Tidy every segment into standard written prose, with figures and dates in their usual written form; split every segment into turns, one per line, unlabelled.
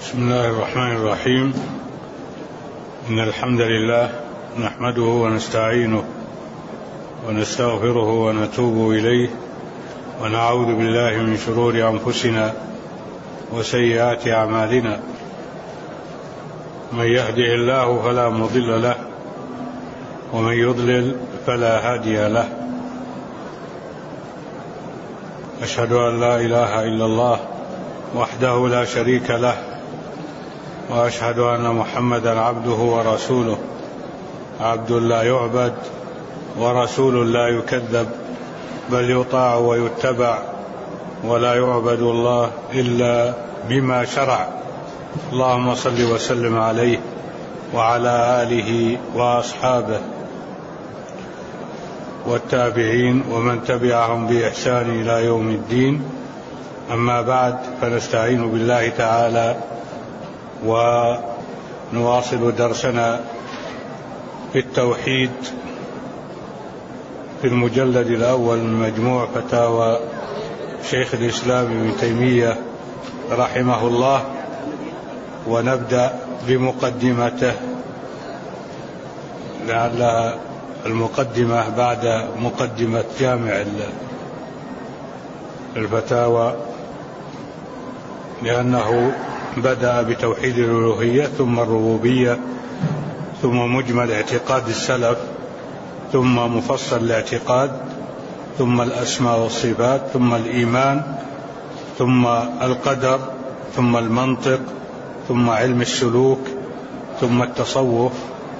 بسم الله الرحمن الرحيم. إن الحمد لله نحمده ونستعينه ونستغفره ونتوب إليه ونعوذ بالله من شرور أنفسنا وسيئات أعمالنا. من يهده الله فلا مضل له ومن يضلل فلا هادي له. أشهد أن لا إله إلا الله وحده لا شريك له، وأشهد أن محمدا عبده ورسوله، عبد لا يعبد ورسول لا يكذب، بل يطاع ويتبع، ولا يعبد الله إلا بما شرع. اللهم صل وسلم عليه وعلى آله وأصحابه والتابعين ومن تبعهم بإحسان إلى يوم الدين. أما بعد، فنستعين بالله تعالى ونواصل درسنا في التوحيد في المجلد الأول من مجموع فتاوى شيخ الإسلام ابن تيمية رحمه الله، ونبدأ بمقدمته لعلها المقدمة بعد مقدمة جامع الفتاوى، لأنه بدأ بتوحيد الألوهية ثم الربوبية ثم مجمل اعتقاد السلف ثم مفصل الاعتقاد ثم الأسماء والصفات ثم الإيمان ثم القدر ثم المنطق ثم علم السلوك ثم التصوف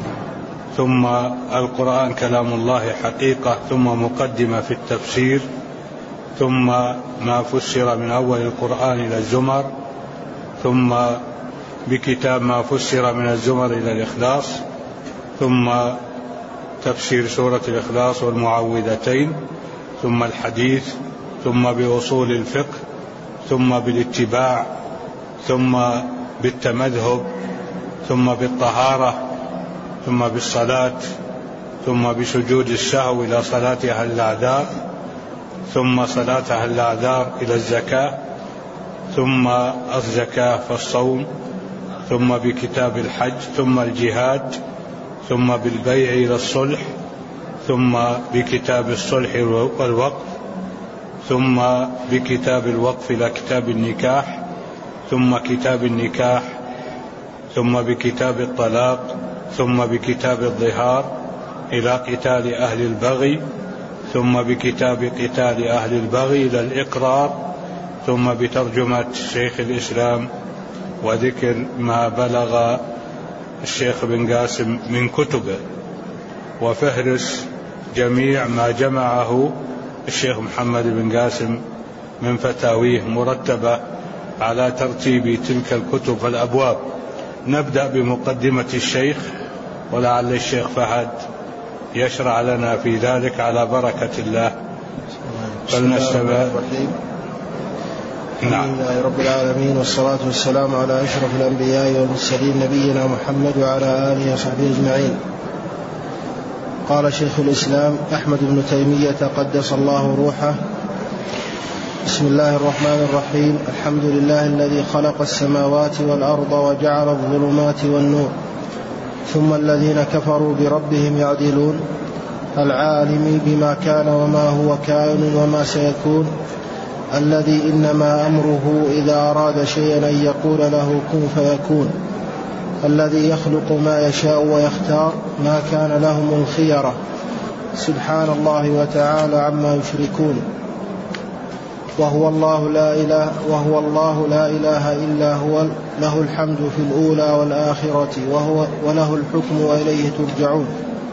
ثم القرآن كلام الله حقيقة ثم مقدمة في التفسير ثم ما فسر من أول القرآن إلى الزمر ثم بكتاب ما فسر من الزمر إلى الإخلاص ثم تفسير سورة الإخلاص والمعوذتين ثم الحديث ثم بأصول الفقه ثم بالاتباع ثم بالتمذهب ثم بالطهارة ثم بالصلاة ثم بسجود السهو إلى صلاة أهل الأعذار ثم صلاة أهل الأعذار إلى الزكاة ثم الزكاة فالصوم ثم بكتاب الحج ثم الجهاد ثم بالبيع إلى الصلح ثم بكتاب الصلح والوقف ثم بكتاب الوقف إلى كتاب النكاح ثم كتاب النكاح ثم بكتاب الطلاق ثم بكتاب الظهار إلى قتال أهل البغي ثم بكتاب قتال أهل البغي إلى الإقرار ثم بترجمة شيخ الإسلام وذكر ما بلغ الشيخ بن قاسم من كتبه وفهرس جميع ما جمعه الشيخ محمد بن قاسم من فتاويه مرتبة على ترتيب تلك الكتب والأبواب. نبدأ بمقدمة الشيخ، ولعل الشيخ فهد يشرع لنا في ذلك على بركة الله. فلنستمع.
الحمد لله رب العالمين، والصلاة والسلام على أشرف الأنبياء والمرسلين نبينا محمد وعلى آله وصحبه أجمعين. قال شيخ الإسلام أحمد بن تيمية قدس الله روحه: بسم الله الرحمن الرحيم. الحمد لله الذي خلق السماوات والأرض وجعل الظلمات والنور، ثم الذين كفروا بربهم يعدلون، العالم بما كان وما هو كائن وما سيكون، الذي إنما أمره إذا أراد شيئا أن يقول له كن فيكون، الذي يخلق ما يشاء ويختار، ما كان لهم الخيرة، سبحان الله وتعالى عما يشركون. وهو الله لا إله إلا هو، له الحمد في الأولى والآخرة، وله الحكم وإليه ترجعون.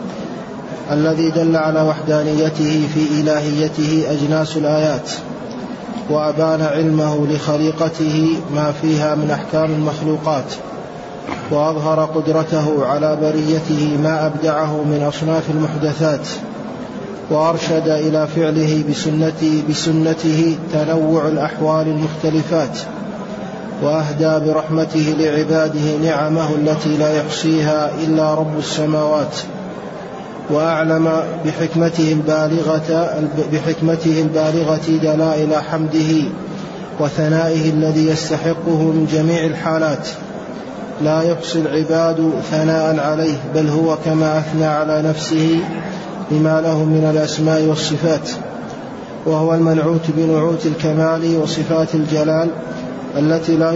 الذي دل على وحدانيته في إلهيته أجناس الآيات، وأبان علمه لخليقته ما فيها من أحكام المخلوقات، وأظهر قدرته على بريته ما أبدعه من أصناف المحدثات، وأرشد إلى فعله بسنته تنوع الأحوال المختلفات، وأهدى برحمته لعباده نعمه التي لا يحصيها إلا رب السماوات، وأعلم بحكمته البالغة دلائل حمده وثنائه الذي يستحقه من جميع الحالات، لا يحصي العباد ثناء عليه، بل هو كما أثنى على نفسه بما له من الأسماء والصفات، وهو المنعوت بنعوت الكمال وصفات الجلال التي لا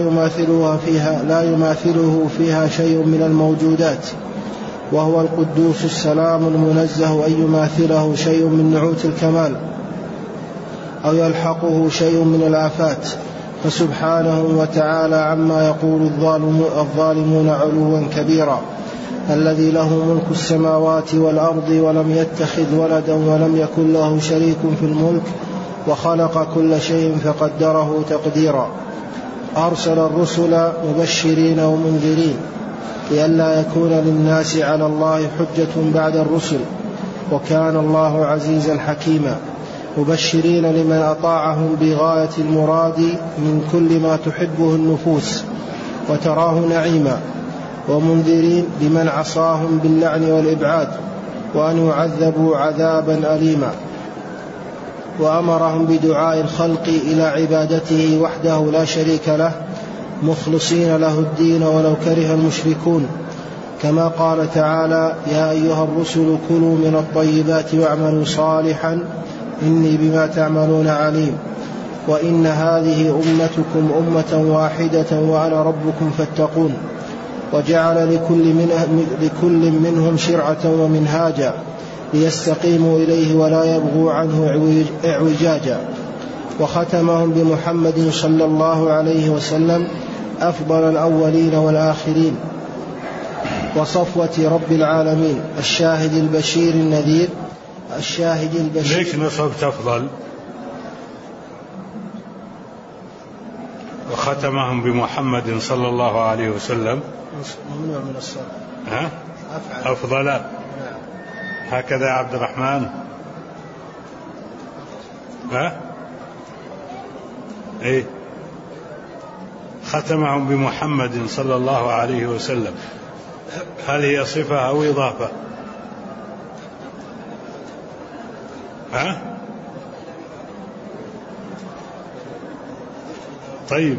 يماثله فيها شيء من الموجودات، وهو القدوس السلام المنزه أن يماثله شيء من نعوت الكمال أو يلحقه شيء من الآفات، فسبحانه وتعالى عما يقول الظالمون علوا كبيرا، الذي له ملك السماوات والأرض ولم يتخذ ولدا ولم يكن له شريك في الملك وخلق كل شيء فقدره تقديرا. أرسل الرسل مبشرين ومنذرين لئلا يكون للناس على الله حجة بعد الرسل، وكان الله عزيزا حكيما، مبشرين لمن أطاعهم بغاية المراد من كل ما تحبه النفوس وتراه نعيما، ومنذرين لمن عصاهم باللعن والإبعاد وأن يعذبوا عذابا أليما، وأمرهم بدعاء الخلق إلى عبادته وحده لا شريك له مخلصين له الدين ولو كره المشركون، كما قال تعالى: يا أيها الرسل كلوا من الطيبات واعملوا صالحا إني بما تعملون عليم، وإن هذه أمتكم أمة واحدة وأنا ربكم فاتقون، وجعل لكل منهم شرعة ومنهاجا ليستقيموا إليه ولا يبغوا عنه اعوجاجا، وختمهم بمحمد صلى الله عليه وسلم أفضل الأولين والآخرين، وصفوة رب العالمين، الشاهد البشير النذير، الشاهد البشير.
ليش نصبت أفضل؟ وختمهم بمحمد صلى الله عليه وسلم
ممنوع من الصرف.
أفضل. نعم. هكذا يا عبد الرحمن. إيه؟ ختمهم بمحمد صلى الله عليه وسلم، هل هي صفة أو إضافة؟ طيب.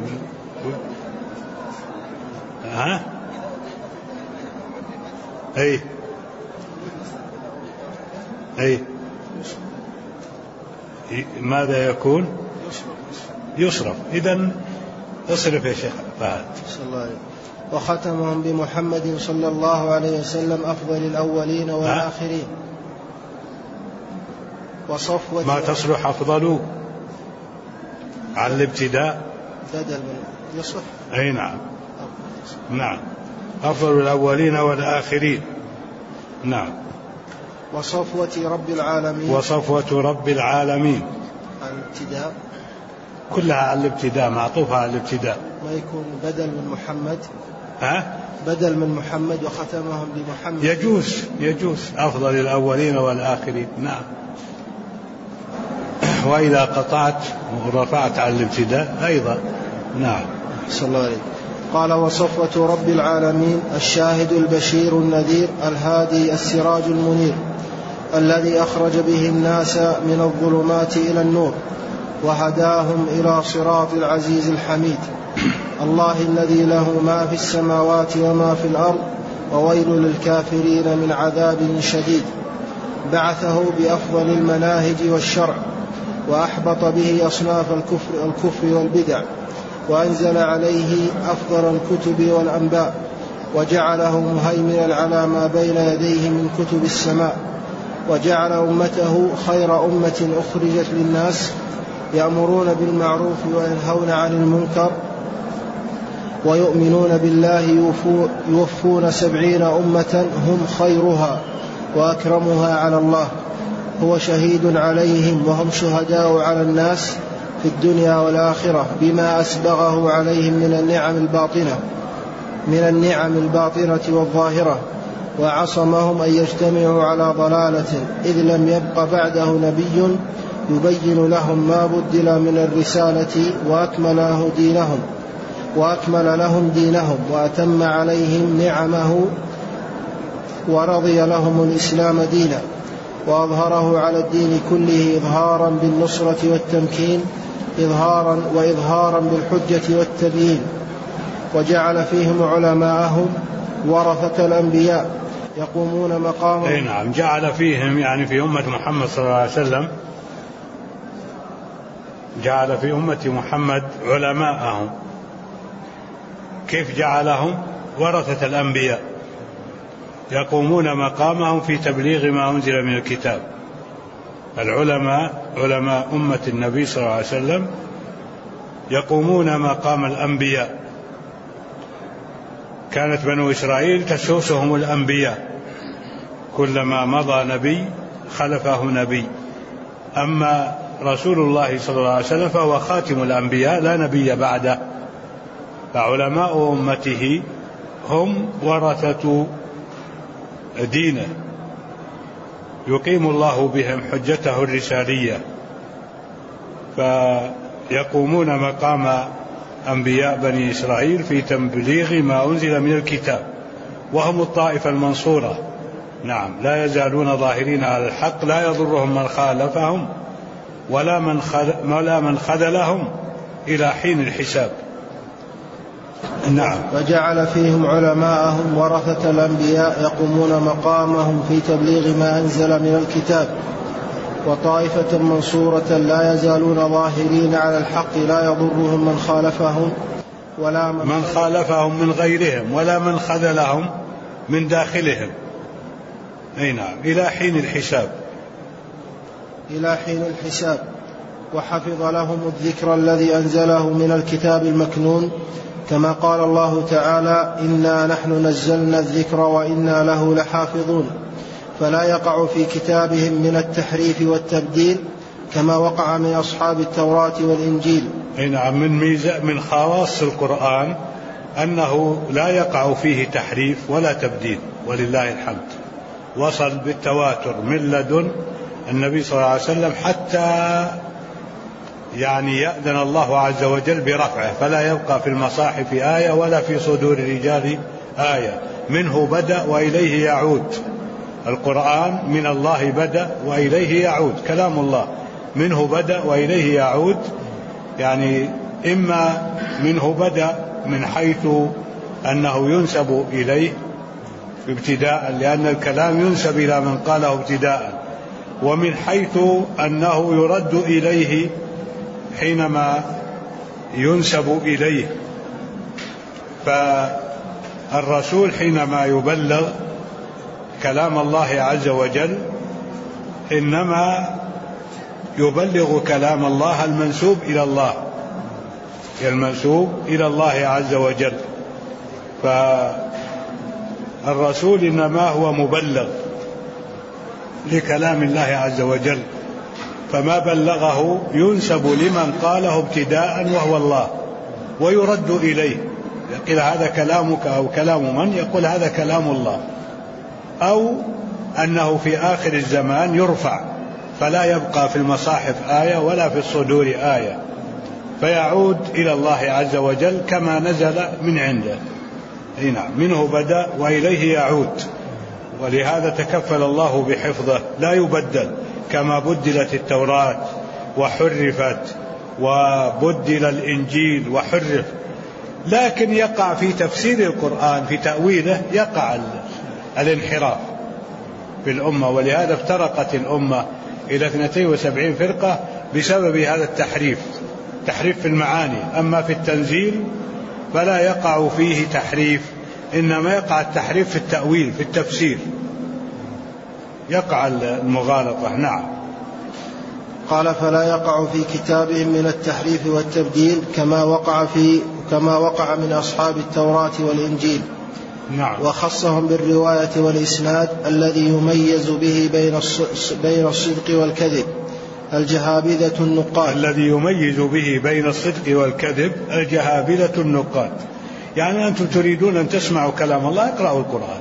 أي ماذا يكون؟ يصرف. إذن اصرف يا شيخ فهد.
وختمهم بمحمد صلى الله عليه وسلم أفضل الأولين والآخرين، وصفوة.
ما تصلح أفضل على الابتداء
بدل من يصف.
أي نعم. نعم، أفضل الأولين والآخرين. نعم.
وصفوة رب العالمين.
وصفوة رب العالمين
على الابتداء
كلها على الابتداء، معطوفة على الابتداء.
ما يكون بدل من محمد؟ بدل من محمد وختمهم بمحمد.
يجوز أفضل الأولين والآخرين. نعم. وإذا قطعت ورفعت على الابتداء أيضا. نعم.
صلى الله عليه. قال: وصفوة رب العالمين، الشاهد البشير النذير، الهادي السراج المنير، الذي أخرج به الناس من الظلمات إلى النور وهداهم إلى صراط العزيز الحميد، الله الذي له ما في السماوات وما في الأرض، وويل للكافرين من عذاب شديد. بعثه بأفضل المناهج والشرع، وأحبط به أصناف الكفر والبدع، وأنزل عليه أفضل الكتب والأنباء، وجعله مهيمنا على ما بين يديه من كتب السماء، وجعل أمته خير أمة أخرجت للناس، يأمرون بالمعروف وينهون عن المنكر ويؤمنون بالله، يوفون 70 أمة هم خيرها وأكرمها على الله، هو شهيد عليهم وهم شهداء على الناس في الدنيا والآخرة بما أسبغه عليهم من النعم الباطنة والظاهرة، وعصمهم أن يجتمعوا على ضلالة، إذ لم يبق بعده نبي يبين لهم ما بدل من الرسالة، وأكمل لهم دينهم وأتم عليهم نعمه، ورضي لهم الإسلام دينا، وأظهره على الدين كله إظهارا بالنصرة والتمكين، وإظهارا بالحجة والتبيين، وجعل فيهم علماءهم ورثة الأنبياء يقومون مقامهم.
نعم، جعل فيهم يعني في أمة محمد صلى الله عليه وسلم، جعل في أمة محمد علماءهم. كيف جعلهم؟ ورثة الأنبياء يقومون مقامهم في تبليغ ما أنزل من الكتاب. العلماء علماء أمة النبي صلى الله عليه وسلم يقومون مقام الأنبياء. كانت بنو إسرائيل تسوسهم الأنبياء، كلما مضى نبي خلفه نبي. أما رسول الله صلى الله عليه وسلم فهو خاتم الأنبياء لا نبي بعده، فعلماء أمته هم ورثة دينه، يقيم الله بهم حجته الرسالية، فيقومون مقام أنبياء بني إسرائيل في تبليغ ما أنزل من الكتاب، وهم الطائفة المنصورة. نعم، لا يزالون ظاهرين على الحق، لا يضرهم من خالفهم ولا من خذلهم إلى حين الحساب. نعم.
وجعل فيهم علماءهم ورثة الأنبياء يقومون مقامهم في تبليغ ما أنزل من الكتاب، وطائفة منصورة لا يزالون ظاهرين على الحق، لا يضرهم من خالفهم ولا
من خالفهم من غيرهم ولا من خذلهم من داخلهم. أي نعم، إلى حين الحساب.
إلى حين الحساب. وحفظ لهم الذكر الذي أنزله من الكتاب المكنون، كما قال الله تعالى: إنا نحن نزلنا الذكر وإنا له لحافظون. فلا يقع في كتابهم من التحريف والتبديل كما وقع من أصحاب التوراة والإنجيل.
نعم، من خواص القرآن أنه لا يقع فيه تحريف ولا تبديل، ولله الحمد. وصل بالتواتر من لدن النبي صلى الله عليه وسلم حتى يعني يأذن الله عز وجل برفعه، فلا يبقى في المصاحف آية ولا في صدور الرجال آية. منه بدأ وإليه يعود. القرآن من الله بدأ وإليه يعود، كلام الله منه بدأ وإليه يعود. يعني إما منه بدأ من حيث أنه ينسب إليه ابتداء، لأن الكلام ينسب إلى من قاله ابتداء، ومن حيث أنه يرد إليه حينما ينسب إليه. فالرسول حينما يبلغ كلام الله عز وجل إنما يبلغ كلام الله المنسوب إلى الله، المنسوب إلى الله عز وجل. فالرسول إنما هو مبلغ لكلام الله عز وجل، فما بلغه ينسب لمن قاله ابتداء وهو الله، ويرد إليه، يقول هذا كلامك أو كلام من، يقول هذا كلام الله، أو أنه في آخر الزمان يرفع فلا يبقى في المصاحف آية ولا في الصدور آية، فيعود إلى الله عز وجل كما نزل من عنده. نعم، منه بدأ وإليه يعود، ولهذا تكفل الله بحفظه، لا يبدل كما بدلت التوراة وحرفت، وبدل الإنجيل وحرف. لكن يقع في تفسير القرآن في تأويله يقع الانحراف في الأمة، ولهذا افترقت الأمة إلى 72 فرقة بسبب هذا التحريف، تحريف في المعاني. أما في التنزيل فلا يقع فيه تحريف، إنما يقع التحريف في التأويل، في التفسير يقع المغالطة. نعم.
قال: فلا يقع في كتابهم من التحريف والتبديل كما وقع من أصحاب التوراة والإنجيل.
نعم.
وخصهم بالرواية والإسناد الذي يميز به بين الصدق والكذب الجهابذة النقاد.
الذي يميز به بين الصدق والكذب الجهابذة النقاد. يعني أنتم تريدون أن تسمعوا كلام الله، اقرأوا القرآن.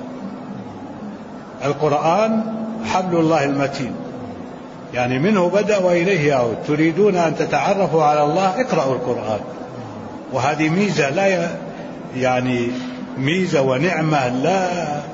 القرآن حبل الله المتين، يعني منه بدأ وإليه يعود. تريدون أن تتعرفوا على الله، اقرأوا القرآن. وهذه ميزة لا يعني ميزة ونعمة لا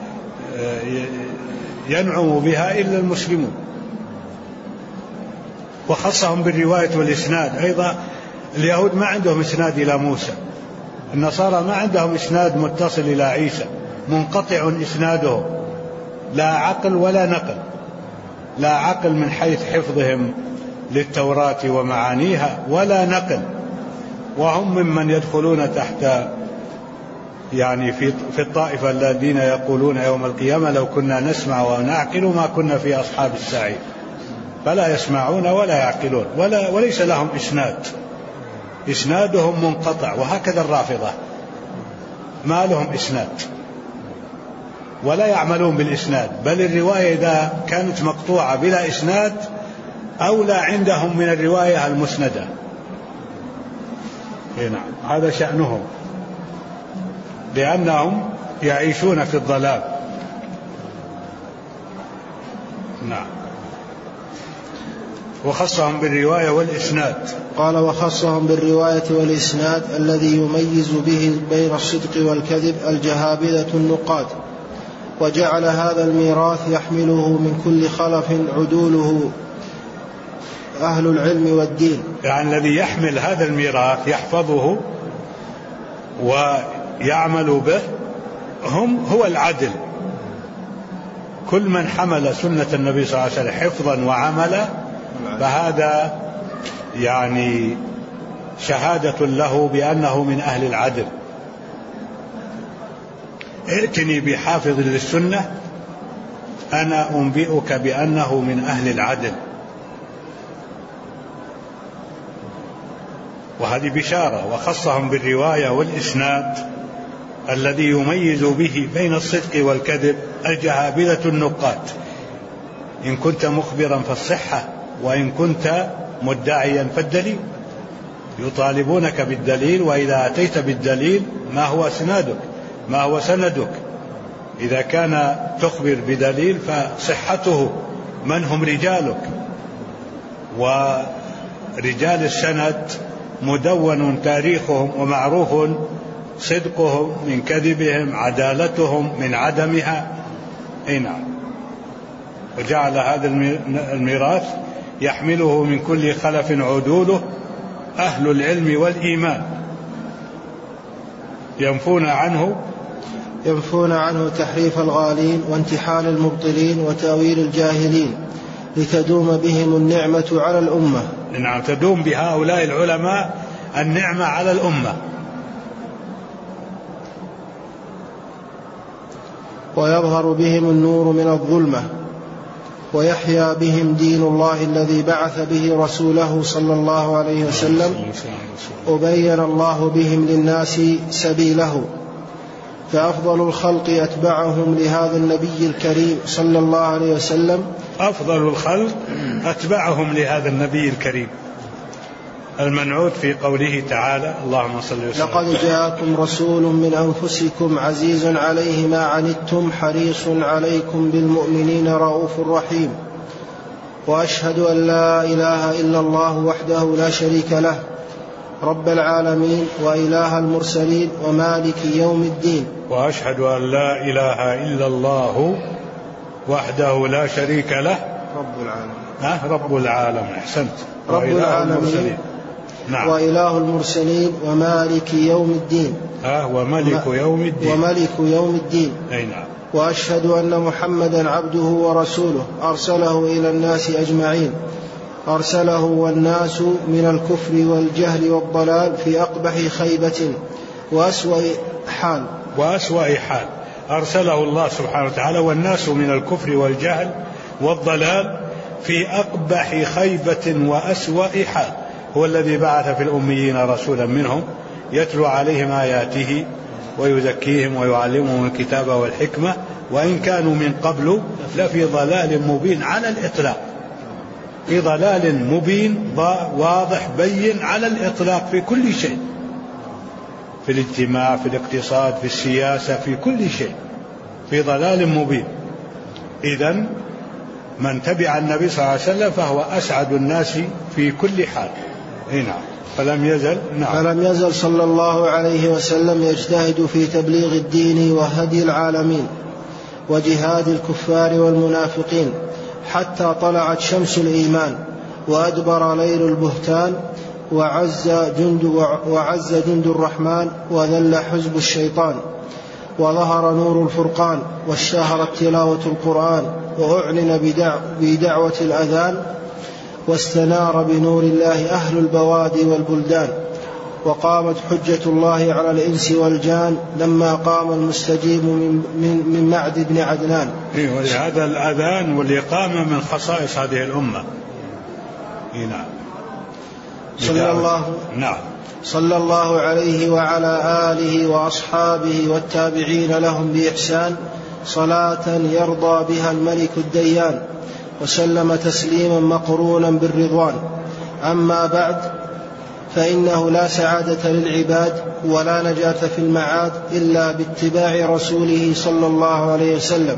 ينعم بها إلا المسلمون. وخصهم بالرواية والإسناد أيضا اليهود ما عندهم إسناد إلى موسى، النصارى ما عندهم إسناد متصل إلى عيسى، منقطع إسناده، لا عقل ولا نقل، لا عقل من حيث حفظهم للتوراة ومعانيها ولا نقل، وهم ممن يدخلون تحت يعني في الطائفة الذين يقولون يوم القيامة لو كنا نسمع ونعقل ما كنا في أصحاب السعير، فلا يسمعون ولا يعقلون وليس لهم إسناد، إسنادهم منقطع. وهكذا الرافضة ما لهم إسناد ولا يعملون بالإسناد، بل الرواية إذا كانت مقطوعة بلا إسناد أولى عندهم من الرواية المسندة. نعم، هذا شأنهم، لأنهم يعيشون في الضلال. نعم. وخصهم بالرواية والإسناد.
قال: وخصهم بالرواية والإسناد الذي يميز به بين الصدق والكذب الجهابذة النقاد، وجعل هذا الميراث يحمله من كل خلف عدوله أهل العلم والدين.
يعني الذي يحمل هذا الميراث يحفظه ويعمل به هو العدل. كل من حمل سنة النبي صلى الله عليه وسلم حفظا وعملا فهذا يعني شهادة له بأنه من أهل العدل. ائتني بحافظ للسنة أنا أنبئك بأنه من أهل العدل. وهذه بشارة. وخصهم بالرواية والإسناد الذي يميز به بين الصدق والكذب الجهابذة النقاد. إن كنت مخبرا فالصحة، وإن كنت مدعيا فالدليل. يطالبونك بالدليل، وإذا أتيت بالدليل ما هو إسنادك، ما هو سندك. إذا كان تخبر بدليل فصحته من هم رجالك، ورجال السند مدون تاريخهم ومعروف صدقهم من كذبهم، عدالتهم من عدمها. نعم. وجعل هذا الميراث يحمله من كل خلف عدوله أهل العلم والإيمان، ينفون عنه
تحريف الغالين وانتحال المبطلين وتأويل الجاهلين، لتدوم بهم النعمة على الأمة.
نعم، تدوم بهؤلاء العلماء النعمة على الأمة.
ويظهر بهم النور من الظلمة، ويحيا بهم دين الله الذي بعث به رسوله صلى الله عليه وسلم، وبين الله بهم للناس سبيله. فأفضل الخلق أتبعهم لهذا النبي الكريم صلى الله عليه وسلم.
أفضل الخلق أتبعهم لهذا النبي الكريم، المنعوت في قوله تعالى: اللهم صل وسلم.
لقد جاءكم رسول من أنفسكم عزيز عليه ما عنتم حريص عليكم بالمؤمنين رؤوف رحيم. وأشهد أن لا إله إلا الله وحده لا شريك له، رب العالمين وإله المرسلين ومالك يوم الدين.
وأشهد أن لا إله إلا الله وحده لا شريك له، رب العالمين. أحسنت.
رب العالمين.
نعم.
وإله المرسلين ومالك يوم الدين.
وملك يوم الدين.
وملك يوم الدين.
أي نعم.
وأشهد أن محمدا عبده ورسوله أرسله إلى الناس أجمعين، أرسله والناس من الكفر والجهل والضلال في أقبح خيبة وأسوأ حال. أرسله الله سبحانه وتعالى والناس من الكفر والجهل والضلال في أقبح خيبة وأسوأ حال. هو الذي بعث في الأميين رسولا منهم يتلو عليهم آياته ويزكيهم ويعلمهم الكتاب والحكمة وإن كانوا من قبل لفي ضلال مبين على الإطلاق. في ضلال مبين واضح بين على الإطلاق في كل شيء، في الاجتماع، في الاقتصاد، في السياسة، في كل شيء في ضلال مبين. إذن من تبع النبي صلى الله عليه وسلم فهو أسعد الناس في كل حال. نعم. فلم يزل صلى الله عليه وسلم يجتهد في تبليغ الدين وهدي العالمين وجهاد الكفار والمنافقين حتى طلعت شمس الإيمان وأدبر ليل البهتان، وعز جند الرحمن وذل حزب الشيطان، وظهر نور الفرقان، واشتهرت تلاوة القرآن، وأعلن بدعوة الأذان، واستنار بنور الله أهل البوادي والبلدان، وقامت حجة الله على الإنس والجان لما قام المستجيب من معد بن عدنان.
ولهذا الأذان والإقامة من خصائص هذه الأمة.
صلى الله عليه وعلى آله وأصحابه والتابعين لهم بإحسان صلاة يرضى بها الملك الديان، وسلم تسليما مقرونا بالرضوان. أما بعد، فإنه لا سعادة للعباد ولا نجاة في المعاد إلا باتباع رسوله صلى الله عليه وسلم،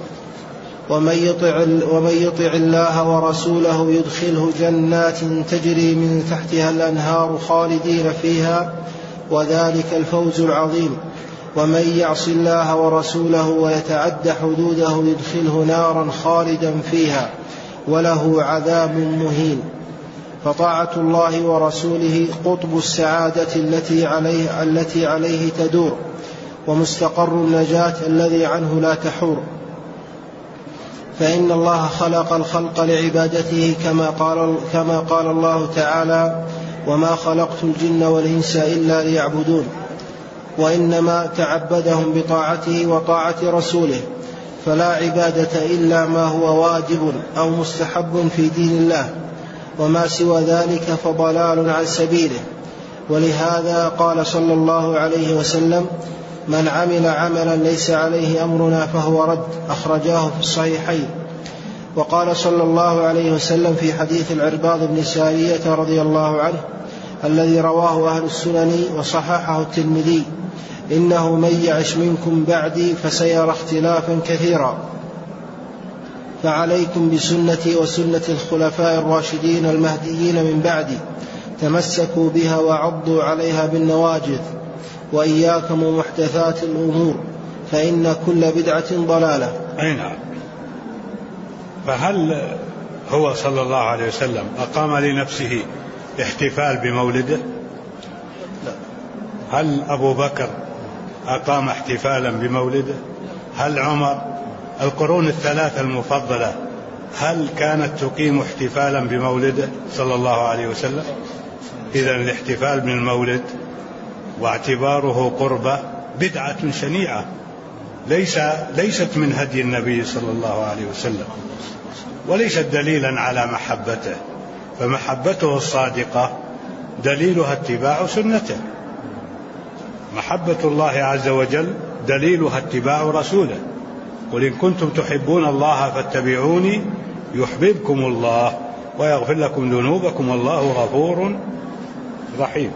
ومن يطع الله ورسوله يدخله جنات تجري من تحتها الأنهار خالدين فيها، وذلك الفوز العظيم. ومن يعص الله ورسوله ويتعد حدوده يدخله نارا خالدا فيها وله عذاب مهين. فطاعة الله ورسوله قطب السعادة التي عليه تدور، ومستقر النجاة الذي عنه لا تحور. فإن الله خلق الخلق لعبادته كما قال الله تعالى: وما خلقت الجن والإنس إلا ليعبدون. وإنما تعبدهم بطاعته وطاعة رسوله، فلا عبادة إلا ما هو واجب أو مستحب في دين الله، وما سوى ذلك فضلال عن سبيله. ولهذا قال صلى الله عليه وسلم: من عمل عملا ليس عليه أمرنا فهو رد، أخرجاه في الصحيحين. وقال صلى الله عليه وسلم في حديث العرباض بن سارية رضي الله عنه الذي رواه أهل السنن وصححه الترمذي: إنه من يعش منكم بعدي فسيرى اختلافا كثيرا، فعليكم بسنتي وسنة الخلفاء الراشدين المهديين من بعدي، تمسكوا بها وعضوا عليها بالنواجذ، وإياكم ومحدثات الأمور، فإن كل بدعة ضلالة.
أي نعم. فهل هو صلى الله عليه وسلم أقام لنفسه احتفال بمولده؟
لا.
هل أبو بكر أقام احتفالا بمولده؟ هل عمر؟ القرون الثلاثة المفضلة هل كانت تقيم احتفالا بمولده صلى الله عليه وسلم؟ إذن الاحتفال بالمولد واعتباره قربة بدعة شنيعة ليست من هدي النبي صلى الله عليه وسلم، وليست دليلا على محبته، فمحبته الصادقة دليلها اتباع سنته. محبة الله عز وجل دليلها اتباع رسوله. قل إن كنتم تحبون الله فاتبعوني يحببكم الله ويغفر لكم ذنوبكم والله غفور رحيم.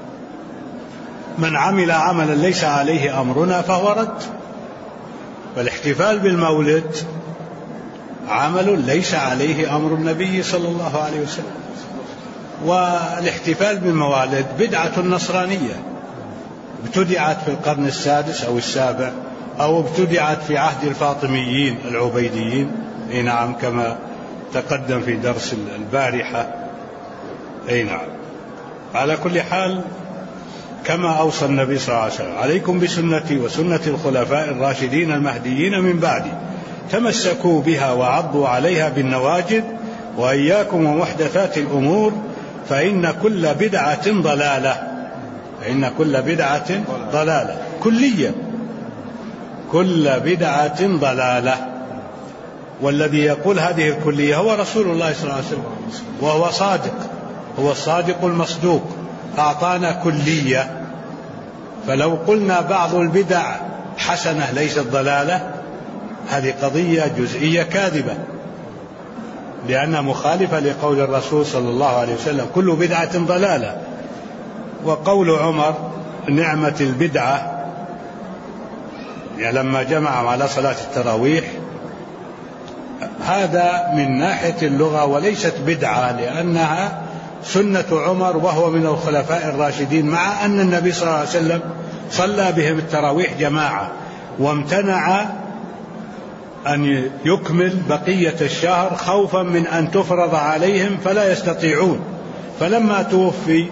من عمل عملا ليس عليه أمرنا فهو رد. فالاحتفال بالمولد عمل ليس عليه أمر النبي صلى الله عليه وسلم. والاحتفال بالموالد بدعة نصرانية ابتدعت في القرن السادس أو السابع، أو ابتدعت في عهد الفاطميين العبيديين. أي نعم، كما تقدم في درس البارحة. أي نعم. على كل حال، كما أوصى النبي صلى الله عليه وسلم: عليكم بسنتي وسنة الخلفاء الراشدين المهديين من بعدي، تمسكوا بها وعضوا عليها بالنواجذ، وإياكم ومحدثات الأمور، فإن كل بدعة ضلالة. فإن كل بدعة ضلالة كلية، كل بدعة ضلالة. والذي يقول هذه الكلية هو رسول الله صلى الله عليه وسلم، وهو صادق، هو الصادق المصدوق، أعطانا كلية. فلو قلنا بعض البدع حسنة ليست ضلالة، هذه قضية جزئية كاذبة، لأنها مخالفة لقول الرسول صلى الله عليه وسلم: كل بدعة ضلالة. وقول عمر: نعمة البدعة، يعني لما جمع على صلاة التراويح، هذا من ناحية اللغة وليست بدعة، لأنها سنة عمر وهو من الخلفاء الراشدين، مع أن النبي صلى الله عليه وسلم صلى بهم التراويح جماعة، وامتنع أن يكمل بقية الشهر خوفا من أن تفرض عليهم فلا يستطيعون، فلما توفي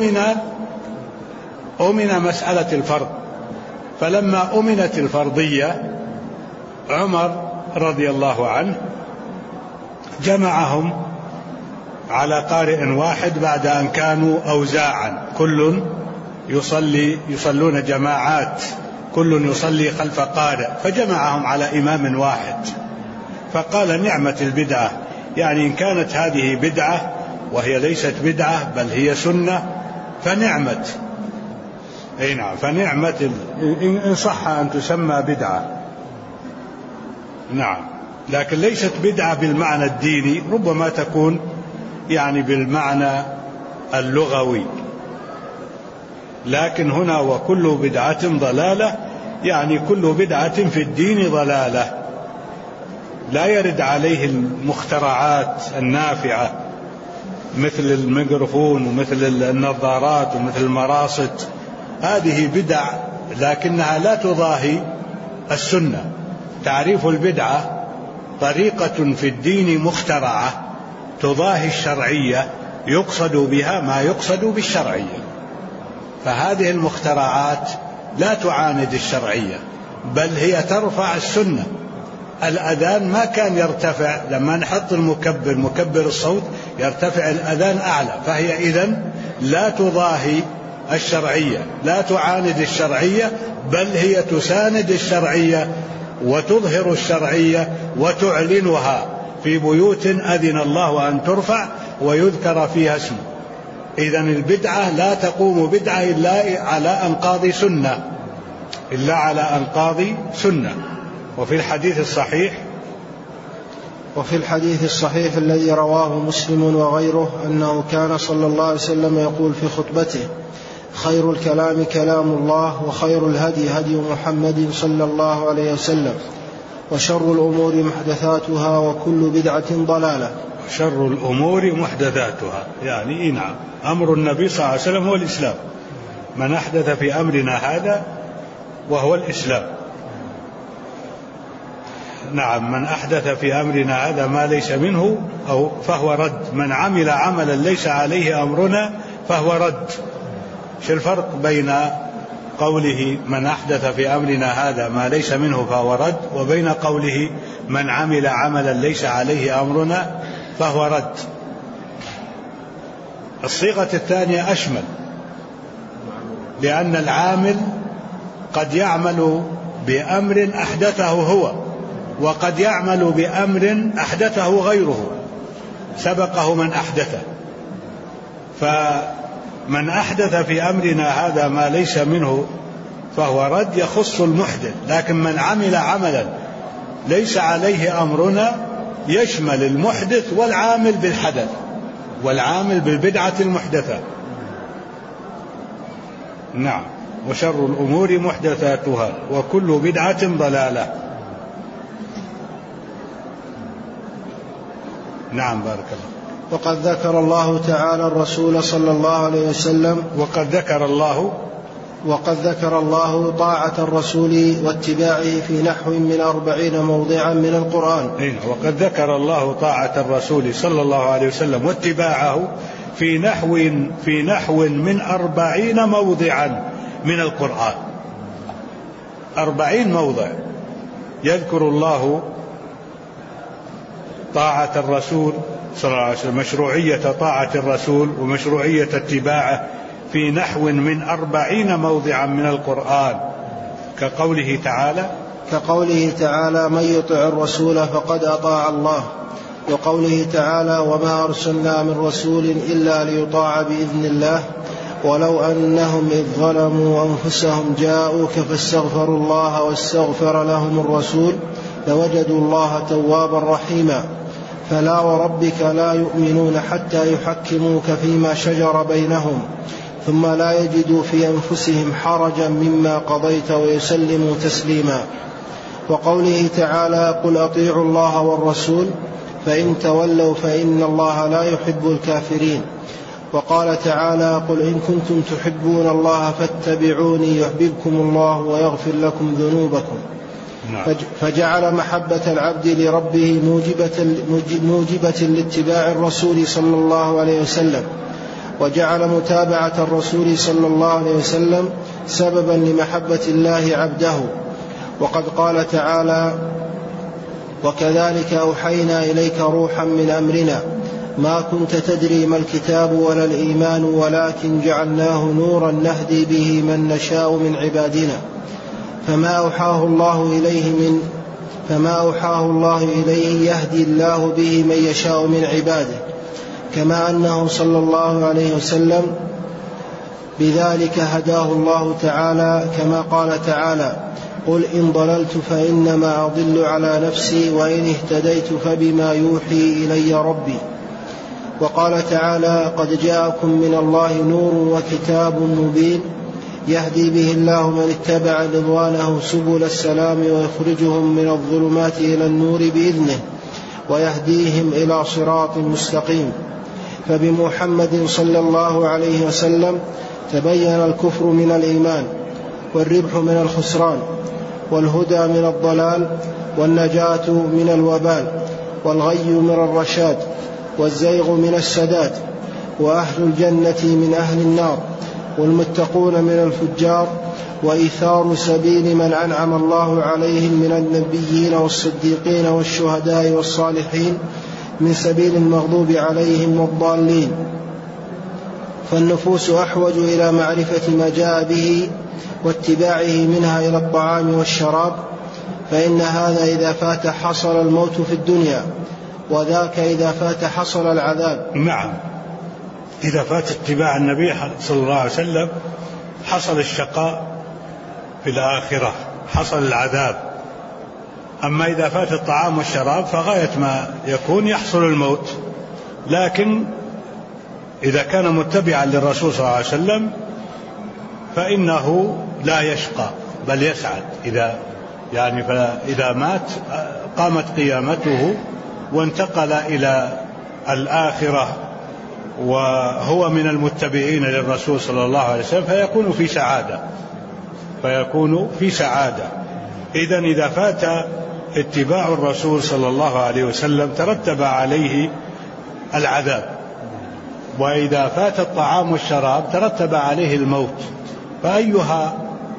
أمن مسألة الفرض. فلما أمنت الفرضية عمر رضي الله عنه جمعهم على قارئ واحد بعد أن كانوا أوزاعا، كل يصلون جماعات، كل يصلي خلف قارئ، فجمعهم على إمام واحد. فقال: نعمة البدعة، يعني إن كانت هذه بدعة وهي ليست بدعة بل هي سنة فنعمة. أي نعم، فنعمة إن صح أن تسمى بدعة. نعم، لكن ليست بدعة بالمعنى الديني، ربما تكون يعني بالمعنى اللغوي. لكن هنا وكل بدعة ضلالة، يعني كل بدعة في الدين ضلالة، لا يرد عليه المخترعات النافعة مثل الميكروفون ومثل النظارات ومثل المراصد. هذه بدع لكنها لا تضاهي السنة. تعريف البدعة طريقة في الدين مخترعة تضاهي الشرعية، يقصد بها ما يقصد بالشرعية. فهذه المخترعات لا تعاند الشرعية بل هي ترفع السنة. الأذان ما كان يرتفع، لما نحط مكبر الصوت يرتفع الأذان أعلى، فهي إذن لا تضاهي الشرعية، لا تعاند الشرعية، بل هي تساند الشرعية وتظهر الشرعية وتعلنها في بيوت أذن الله أن ترفع ويذكر فيها اسمه. إذن البدعة لا تقوم بدعة إلا على أنقاض سنة. وفي الحديث الصحيح
الذي رواه مسلم وغيره أنه كان صلى الله عليه وسلم يقول في خطبته: خير الكلام كلام الله، وخير الهدي هدي محمد صلى الله عليه وسلم، وشر الأمور محدثاتها، وكل بدعة ضلالة.
شر الأمور محدثاتها، يعني نعم، أمر النبي صلى الله عليه وسلم هو الإسلام. من أحدث في أمرنا هذا وهو الإسلام. نعم، من أحدث في أمرنا هذا ما ليس منه فهو رد. من عمل عملا ليس عليه أمرنا فهو رد. شو الفرق بين قوله من أحدث في أمرنا هذا ما ليس منه فهو رد، وبين قوله من عمل عملا ليس عليه أمرنا فهو رد؟ الصيغة الثانية أشمل، لأن العامل قد يعمل بأمر أحدثه هو، وقد يعمل بأمر أحدثه غيره سبقه من أحدثه. فمن أحدث في أمرنا هذا ما ليس منه فهو رد يخص المحدث، لكن من عمل عملا ليس عليه أمرنا يشمل المحدث والعامل بالحدث والعامل بالبدعة المحدثة. نعم، وشر الأمور محدثاتها، وكل بدعة ضلالة. نعم، بارك الله.
وقد ذكر الله تعالى الرسول صلى الله عليه وسلم وقد ذكر الله طاعة الرسول واتباعه في نحو من 40 موضعا من القرآن.
وقد ذكر الله طاعة الرسول صلى الله عليه وسلم واتباعه في نحو من 40 موضعا من القرآن. 40 موضع يذكر الله طاعة الرسول صلى الله عليه وسلم، مشروعية طاعة الرسول ومشروعية اتباعه في نحو من 40 موضعا من القرآن، كقوله تعالى من يطع الرسول فقد أطاع الله، وقوله تعالى وما أرسلنا من رسول إلا ليطاع بإذن الله، ولو أنهم إذ ظلموا أنفسهم جاءوك فاستغفروا الله واستغفر لهم الرسول لوجدوا الله توابا رحيما. فلا وربك لا يؤمنون حتى يحكموك فيما شجر بينهم ثم لا يجدوا في أنفسهم حرجا مما قضيت ويسلموا تسليما. وقوله تعالى قل أطيعوا الله والرسول فإن تولوا فإن الله لا يحب الكافرين. وقال تعالى قل إن كنتم تحبون الله فاتبعوني يحببكم الله ويغفر لكم ذنوبكم. فجعل محبة العبد لربه موجبة لاتباع الرسول صلى الله عليه وسلم،
وجعل متابعة الرسول صلى الله عليه وسلم سببا لمحبة الله عبده. وقد قال تعالى: وكذلك أوحينا إليك روحا من أمرنا ما كنت تدري ما الكتاب ولا الإيمان ولكن جعلناه نورا نهدي به من نشاء من عبادنا فما أوحاه الله إليه يهدي الله به من يشاء من عباده، كما أنه صلى الله عليه وسلم بذلك هداه الله تعالى، كما قال تعالى: قل إن ضللت فإنما أضل على نفسي وإن اهتديت فبما يوحي إلي ربي. وقال تعالى: قد جاءكم من الله نور وكتاب مبين يهدي به الله من اتبع رضوانه سبل السلام ويخرجهم من الظلمات إلى النور بإذنه ويهديهم إلى صراط مستقيم. فبمحمد صلى الله عليه وسلم تبين الكفر من الإيمان، والربح من الخسران، والهدى من الضلال، والنجاة من الوبال، والغي من الرشاد، والزيغ من السداد، وأهل الجنة من أهل النار، والمتقون من الفجار، وإيثار سبيل من أنعم الله عليهم من النبيين والصديقين والشهداء والصالحين من سبيل المغضوب عليهم والضالين. فالنفوس أحوج إلى معرفة ما جاء به واتباعه منها إلى الطعام والشراب، فإن هذا إذا فات حصل الموت في الدنيا، وذاك إذا فات حصل العذاب.
نعم، إذا فات اتباع النبي صلى الله عليه وسلم حصل الشقاء في الآخرة، حصل العذاب. أما إذا فات الطعام والشراب فغاية ما يكون يحصل الموت، لكن إذا كان متبعا للرسول صلى الله عليه وسلم فإنه لا يشقى بل يسعد. فإذا مات قامت قيامته وانتقل إلى الآخرة وهو من المتبعين للرسول صلى الله عليه وسلم فيكون في سعادة. إذن إذا فات اتباع الرسول صلى الله عليه وسلم ترتب عليه العذاب، وإذا فات الطعام والشراب ترتب عليه الموت. فأيها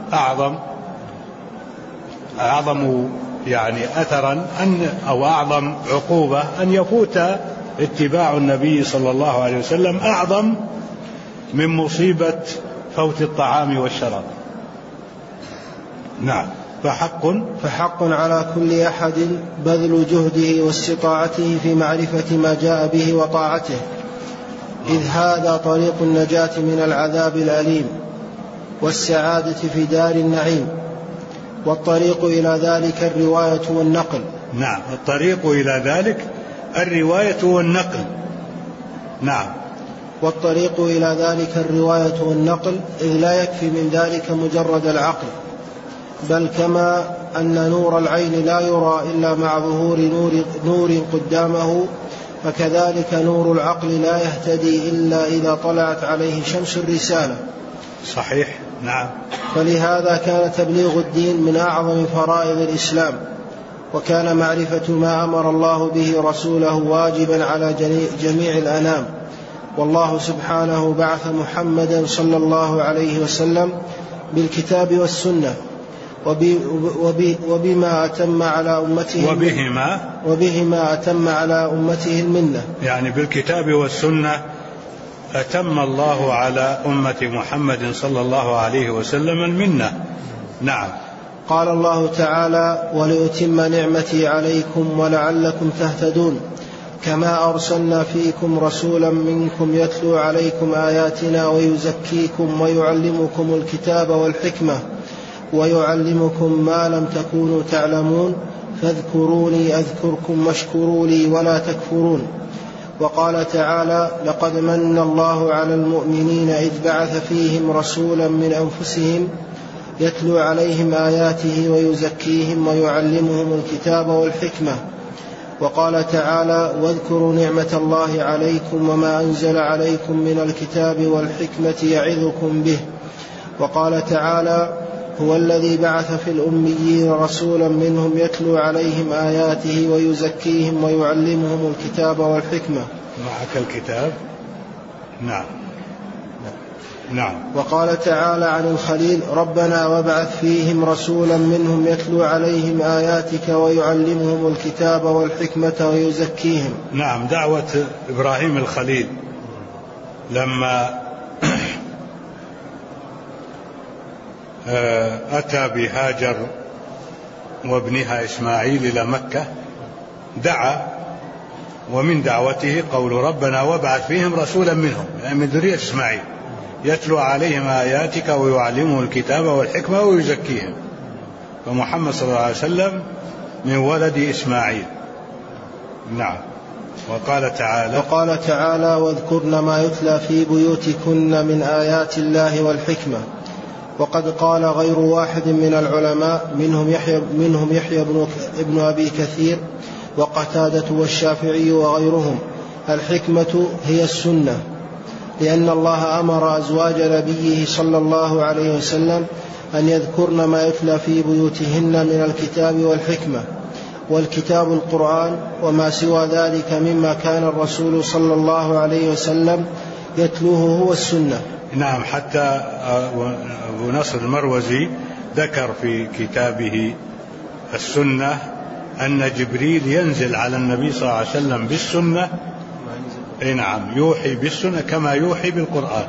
أعظم أثرا أو أعظم عقوبة أن يفوت اتباع النبي صلى الله عليه وسلم أعظم من مصيبة فوت الطعام والشراب. نعم.
فحق على كل أحد بذل جهده واستطاعته في معرفة ما جاء به وطاعته، إذ هذا طريق النجاة من العذاب الأليم والسعادة في دار النعيم. والطريق إلى ذلك الرواية والنقل.
نعم، الطريق إلى ذلك الرواية والنقل. نعم.
والطريق إلى ذلك الرواية والنقل، إذ لا يكفي من ذلك مجرد العقل، بل كما أن نور العين لا يرى إلا مع ظهور نور قدامه، فكذلك نور العقل لا يهتدي إلا إذا طلعت عليه شمس الرسالة.
صحيح. نعم.
فلهذا كان تبليغ الدين من أعظم فرائض الإسلام، وكان معرفة ما أمر الله به رسوله واجبا على جميع الأنام. والله سبحانه بعث محمدا صلى الله عليه وسلم بالكتاب والسنة وبما أتم على أمته المنة.
بالكتاب والسنة أتم الله على أمة محمد صلى الله عليه وسلم المنة. نعم.
قال الله تعالى: ولأتم نعمتي عليكم ولعلكم تهتدون، كما أرسلنا فيكم رسولا منكم يتلو عليكم آياتنا ويزكيكم ويعلمكم الكتاب والحكمة ويعلمكم ما لم تكونوا تعلمون، فاذكروني أذكركم واشكروا لي ولا تكفرون. وقال تعالى: لقد من الله على المؤمنين إذ بعث فيهم رسولا من أنفسهم يتلو عليهم آياته ويزكيهم ويعلمهم الكتاب والحكمة. وقال تعالى: واذكروا نعمة الله عليكم وما أنزل عليكم من الكتاب والحكمة يعظكم به. وقال تعالى: هو الذي بعث في الأميين رسولا منهم يتلو عليهم آياته ويزكيهم ويعلمهم الكتاب والحكمة.
معك الكتاب. نعم. نعم.
وقال تعالى عن الخليل: ربنا وابعث فيهم رسولا منهم يتلو عليهم آياتك ويعلمهم الكتاب والحكمة ويزكيهم.
نعم. دعوة إبراهيم الخليل لما أتى بهاجر وابنها إسماعيل إلى مكة دعا، ومن دعوته قول ربنا وابعث فيهم رسولا منهم، يعني من ذرية إسماعيل، يتلو عليهم آياتك ويعلمهم الكتاب والحكمة ويزكيهم. فمحمد صلى الله عليه وسلم من ولد إسماعيل. نعم. وقال تعالى واذكرن ما يتلى في بيوتكن من آيات الله والحكمة. وقد قال غير واحد من العلماء منهم يحيى بن أبي كثير وقتادة والشافعي وغيرهم: الحكمة هي السنة، لأن الله أمر أزواج نبيه صلى الله عليه وسلم أن يذكرن ما يتلى في بيوتهن من الكتاب والحكمة، والكتاب القرآن، وما سوى ذلك مما كان الرسول صلى الله عليه وسلم يتلوه هو السنة. نعم. حتى أبو نصر المروزي ذكر في كتابه السنة أن جبريل ينزل على النبي صلى الله عليه وسلم بالسنة. نعم. يوحي بالسنة كما يوحي بالقرآن.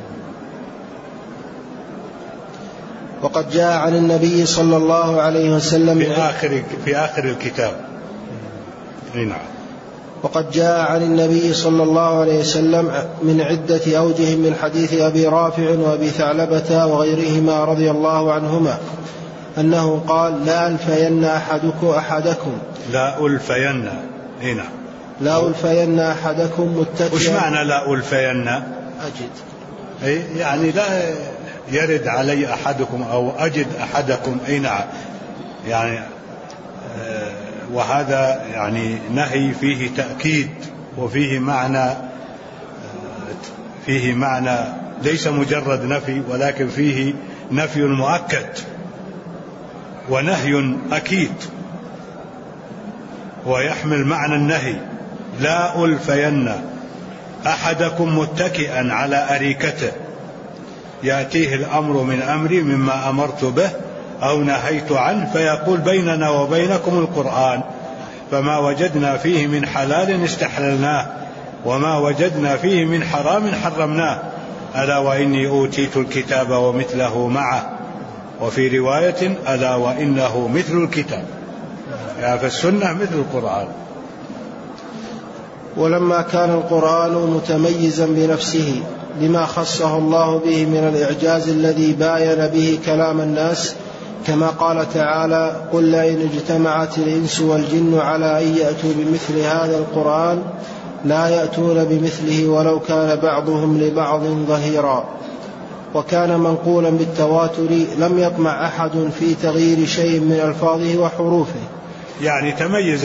وقد جاء عن النبي صلى الله عليه وسلم
في آخر الكتاب. نعم.
وقد جاء عن النبي صلى الله عليه وسلم من عدة أوجه من حديث أبي رافع وأبي ثعلبة وغيرهما رضي الله عنهما أنه قال: لا ألفين أحدكم
لا ألفين. هنا
لا ألفين أحدكم متكئا.
وش معنى لا ألفين؟
أجد،
يعني لا يرد علي أحدكم أو أجد أحدكم. أي نعم. يعني وهذا يعني نهي فيه تأكيد، وفيه معنى ليس مجرد نفي، ولكن فيه نفي مؤكد ونهي أكيد، ويحمل معنى النهي. لا ألفين أحدكم متكئا على أريكته يأتيه الأمر من أمري مما أمرت به أو نهيت عنه، فيقول بيننا وبينكم القرآن، فما وجدنا فيه من حلال استحللناه وما وجدنا فيه من حرام حرمناه، ألا وإني أوتيت الكتاب ومثله معه، وفي رواية ألا وإنه مثل الكتاب. يعني فالسنة مثل القرآن.
ولما كان القرآن متميزا بنفسه لما خصه الله به من الإعجاز الذي باين به كلام الناس، كما قال تعالى: قل لئن اجتمعت الإنس والجن على أن يأتوا بمثل هذا القرآن لا يأتون بمثله ولو كان بعضهم لبعض ظهيرا. وكان منقولا بالتواتر لم يطمع أحد في تغيير شيء من ألفاظه وحروفه.
يعني تميز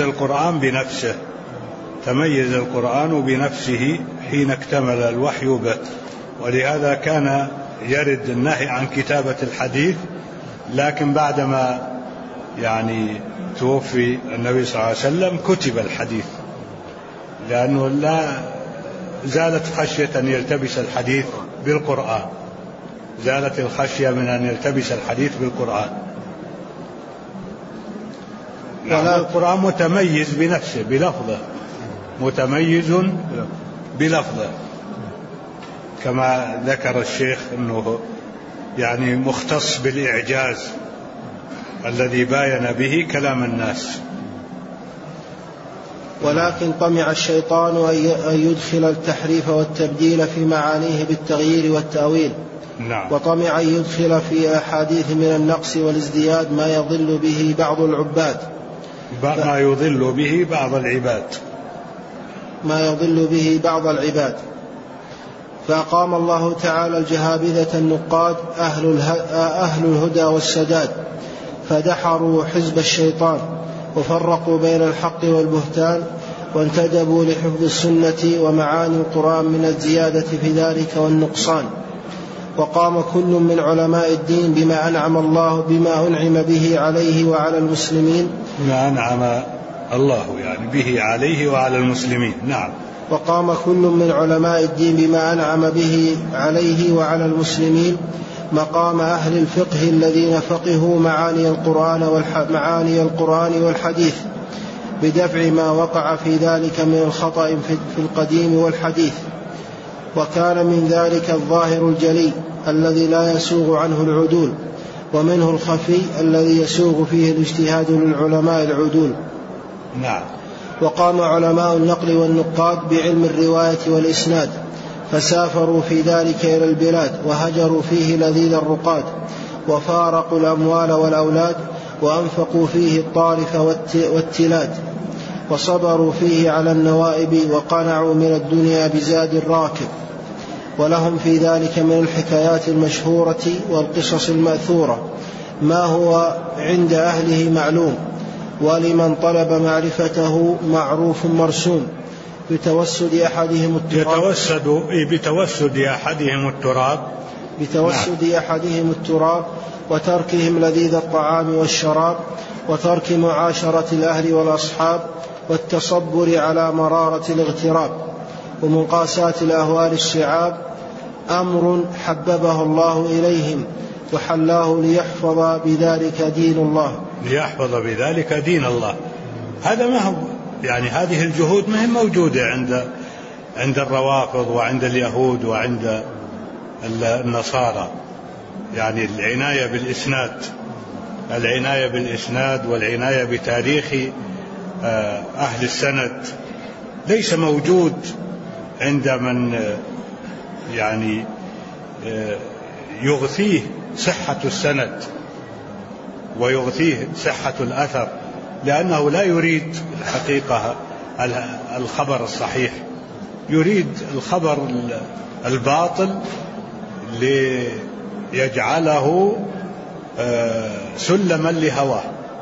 القرآن بنفسه حين اكتمل الوحي به، ولهذا كان يرد النهي عن كتابة الحديث، لكن بعدما يعني توفي النبي صلى الله عليه وسلم كتب الحديث، لأنه لا زالت خشية أن يلتبس الحديث بالقرآن، زالت الخشية من أن يلتبس الحديث بالقرآن. القرآن متميز بنفسه بلفظه، متميز بلفظه، كما ذكر الشيخ أنه يعني مختص بالإعجاز الذي باين به كلام الناس.
ولكن طمع الشيطان أن يدخل التحريف والتبديل في معانيه بالتغيير والتأويل.
نعم.
وطمع أن يدخل في أحاديث من النقص والازدياد ما يضل به بعض العباد،
ما يضل به بعض العباد. فأقام الله تعالى الجهابذة النقاد أهل الهدى والسداد، فدحروا حزب الشيطان وفرقوا بين الحق والبهتان، وانتدبوا لحفظ السنة ومعاني القرآن من الزيادة في ذلك والنقصان. وقام كل من علماء الدين بما أنعم به عليه وعلى المسلمين، ما أنعم الله يعني به عليه وعلى المسلمين. نعم.
وقام كل من علماء الدين بما أنعم به عليه وعلى المسلمين مقام أهل الفقه الذين فقهوا معاني القرآن والحديث بدفع ما وقع في ذلك من الخطأ في القديم والحديث. وكان من ذلك الظاهر الجلي الذي لا يسوغ عنه العدول، ومنه الخفي الذي يسوغ فيه الاجتهاد للعلماء العدول.
نعم.
وقام علماء النقل والنقاد بعلم الرواية والإسناد، فسافروا في ذلك إلى البلاد وهجروا فيه لذيذ الرقاد، وفارقوا الأموال والأولاد، وأنفقوا فيه الطارف والتلاد، وصبروا فيه على النوائب، وقنعوا من الدنيا بزاد الراكب. ولهم في ذلك من الحكايات المشهورة والقصص المأثورة ما هو عند أهله معلوم، ولمن طلب معرفته معروف مرسوم، بتوسد أحدهم التراب وتركهم لذيذ الطعام والشراب، وترك معاشرة الأهل والأصحاب، والتصبر على مرارة الاغتراب، ومقاسات الأهوال الصعاب، أمر حببه الله إليهم وحلاه ليحفظ بذلك دين الله.
هذا ما هو يعني هذه الجهود ما هي موجودة عند الروافض وعند اليهود وعند النصارى. يعني العناية بالإسناد والعناية بتاريخ أهل السند ليس موجود عند من يعني يغثيه صحة السند ويغثيه صحة الأثر، لأنه لا يريد الحقيقة الخبر الصحيح، يريد الخبر الباطل ليجعله سلما لهواه.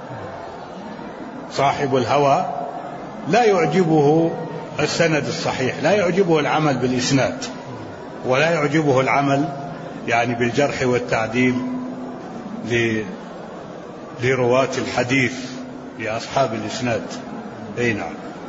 صاحب الهوى لا يعجبه السند الصحيح، لا يعجبه العمل بالإسناد، ولا يعجبه العمل يعني بالجرح والتعديل لرواة الحديث لأصحاب الإسناد. أي نعم.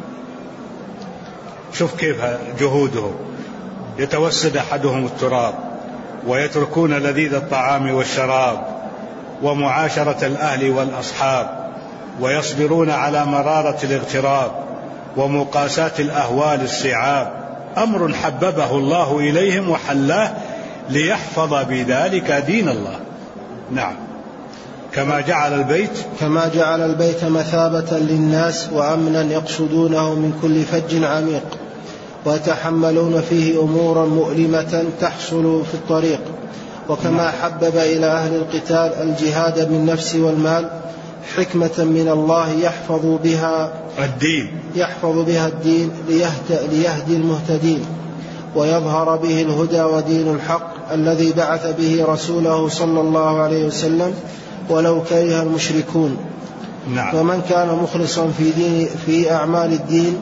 شوف كيف جهودهم، يتوسد أحدهم التراب، ويتركون لذيذ الطعام والشراب، ومعاشرة الأهل والأصحاب، ويصبرون على مرارة الاغتراب، ومقاسات الأهوال الصعاب، أمر حببه الله إليهم وحلاه ليحفظ بذلك دين الله. نعم. كما جعل البيت
مثابة للناس وأمنا يقصدونه من كل فج عميق، ويتحملون فيه أمورا مؤلمة تحصل في الطريق. وكما حبب إلى أهل القتال الجهاد بالنفس والمال حكمة من الله يحفظ بها الدين ليهدي المهتدين، ويظهر به الهدى ودين الحق الذي بعث به رسوله صلى الله عليه وسلم ولو كره المشركون.
نعم.
ومن كان مخلصا في أعمال الدين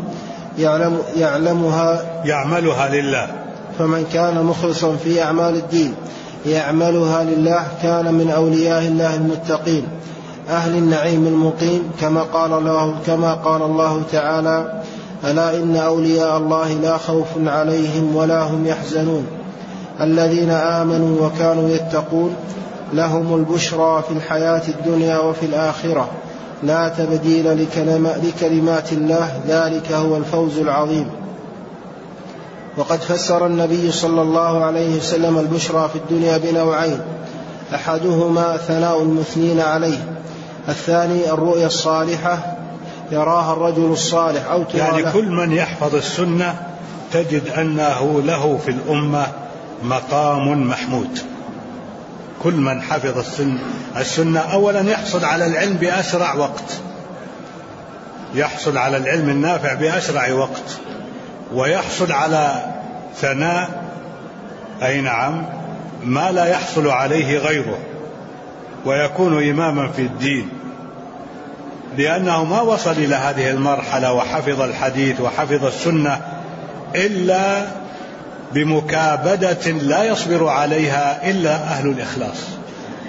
يعملها لله، فمن كان مخلصا في أعمال الدين يعملها لله كان من أولياء الله المتقين أهل النعيم المقيم، كما قال الله تعالى: ألا إن أولياء الله لا خوف عليهم ولا هم يحزنون الذين آمنوا وكانوا يتقون لهم البشرى في الحياة الدنيا وفي الآخرة لا تبديل لكلمات الله ذلك هو الفوز العظيم. وقد فسر النبي صلى الله عليه وسلم البشرى في الدنيا بنوعين: أحدهما ثناء المثنين عليه، الثاني الرؤيا الصالحة يراها الرجل الصالح أو ترى
يعني كل من يحفظ السنة تجد أنه له في الأمة مقام محمود. كل من حفظ السنة أولا يحصل على العلم بأسرع وقت، يحصل على العلم النافع بأسرع وقت، ويحصل على ثناء أي نعم ما لا يحصل عليه غيره، ويكون إماما في الدين، لأنه ما وصل إلى هذه المرحلة وحفظ الحديث وحفظ السنة إلا بمكابدة لا يصبر عليها إلا أهل الإخلاص.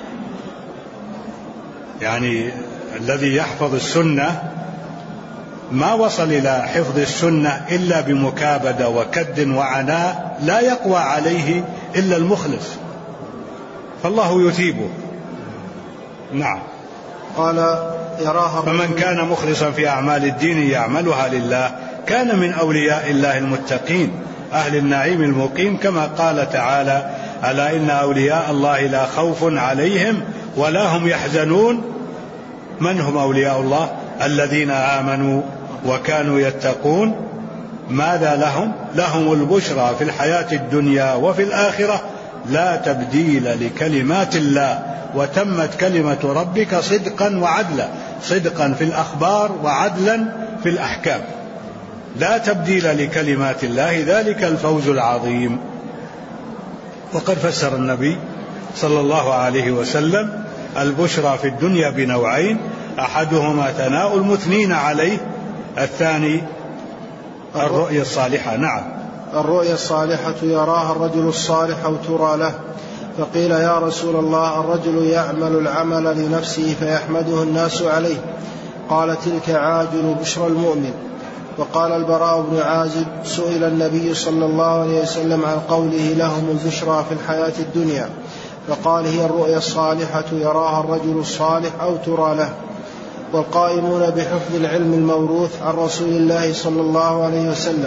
يعني الذي يحفظ السنة ما وصل إلى حفظ السنة إلا بمكابدة وكد وعناء لا يقوى عليه إلا المخلص، فالله يثيبه. نعم.
قال يراها
فمن كان مخلصا في أعمال الدين يعملها لله كان من أولياء الله المتقين أهل النعيم المقيم، كما قال تعالى: ألا إن أولياء الله لا خوف عليهم ولا هم يحزنون. من هم أولياء الله؟ الذين آمنوا وكانوا يتقون. ماذا لهم؟ لهم البشرى في الحياة الدنيا وفي الآخرة لا تبديل لكلمات الله وتمت كلمة ربك صدقا وعدلا، صدقا في الأخبار وعدلا في الأحكام، لا تبديل لكلمات الله، ذلك الفوز العظيم. وقد فسر النبي صلى الله عليه وسلم البشرى في الدنيا بنوعين: أحدهما ثناء المثنين عليه، الثاني الرؤيا الصالحة. نعم.
الرؤيا الصالحة يراها الرجل الصالح أو ترى له. فقيل: يا رسول الله، الرجل يعمل العمل لنفسه فيحمده الناس عليه. قال: تلك عاجل بشرى المؤمن. وقال البراء بن عازب: سئل النبي صلى الله عليه وسلم عن قوله لهم البشرى في الحياة الدنيا، فقال: هي الرؤيا الصالحة يراها الرجل الصالح أو ترى له. والقائمون بحفظ العلم الموروث عن رسول الله صلى الله عليه وسلم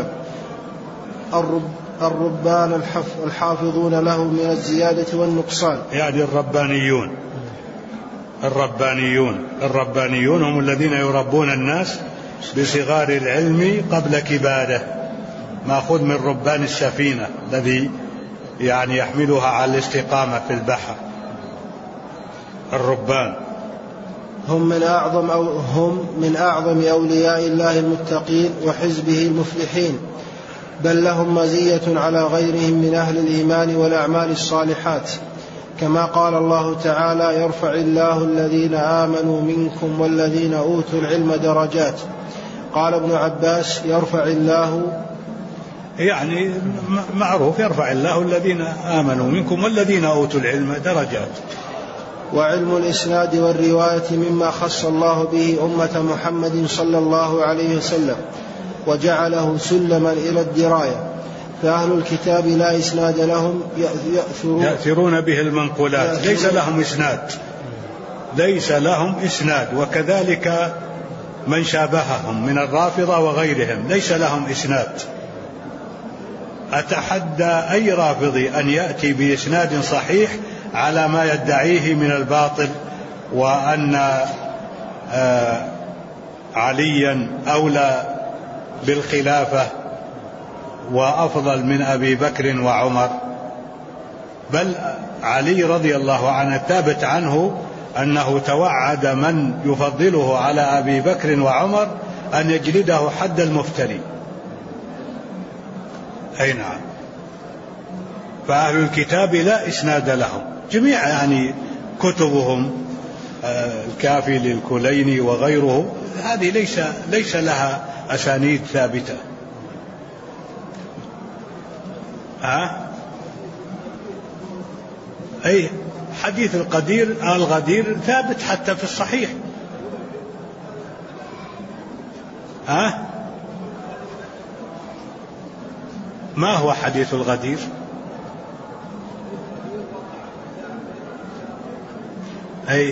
الربان الحافظون له من الزيادة والنقصان،
يعني الربانيون هم الذين يربون الناس بصغار العلم قبل كباره، مأخوذ من ربان السفينة الذي يعني يحملها على الاستقامة في البحر. الربان
هم من أعظم أولياء الله المتقين وحزبه المفلحين، بل لهم مزية على غيرهم من أهل الإيمان والأعمال الصالحات، كما قال الله تعالى: يرفع الله الذين آمنوا منكم والذين أوتوا العلم درجات. قال ابن عباس: يرفع الله،
يعني معروف، يرفع الله الذين آمنوا منكم والذين أوتوا العلم درجات.
وعلم الإسناد والرواية مما خص الله به أمة محمد صلى الله عليه وسلم وجعله سلما إلى الدراية. فأهل الكتاب لا إسناد لهم
يأثرون به المنقولات، ليس لهم إسناد. وكذلك من شابههم من الرافضة وغيرهم ليس لهم إسناد. أتحدى أي رافضي أن يأتي بإسناد صحيح على ما يدعيه من الباطل، وأن عليا أولى بالخلافة وأفضل من أبي بكر وعمر. بل علي رضي الله عنه ثابت عنه أنه توعد من يفضله على أبي بكر وعمر أن يجلده حد المفتري. أي نعم. فأهل الكتاب لا إسناد لهم، جميع يعني كتبهم الكافي للكليني وغيره، هذه ليس لها أسانيد ثابتة. أي حديث الغدير ثابت حتى في الصحيح. ما هو حديث الغدير؟ أي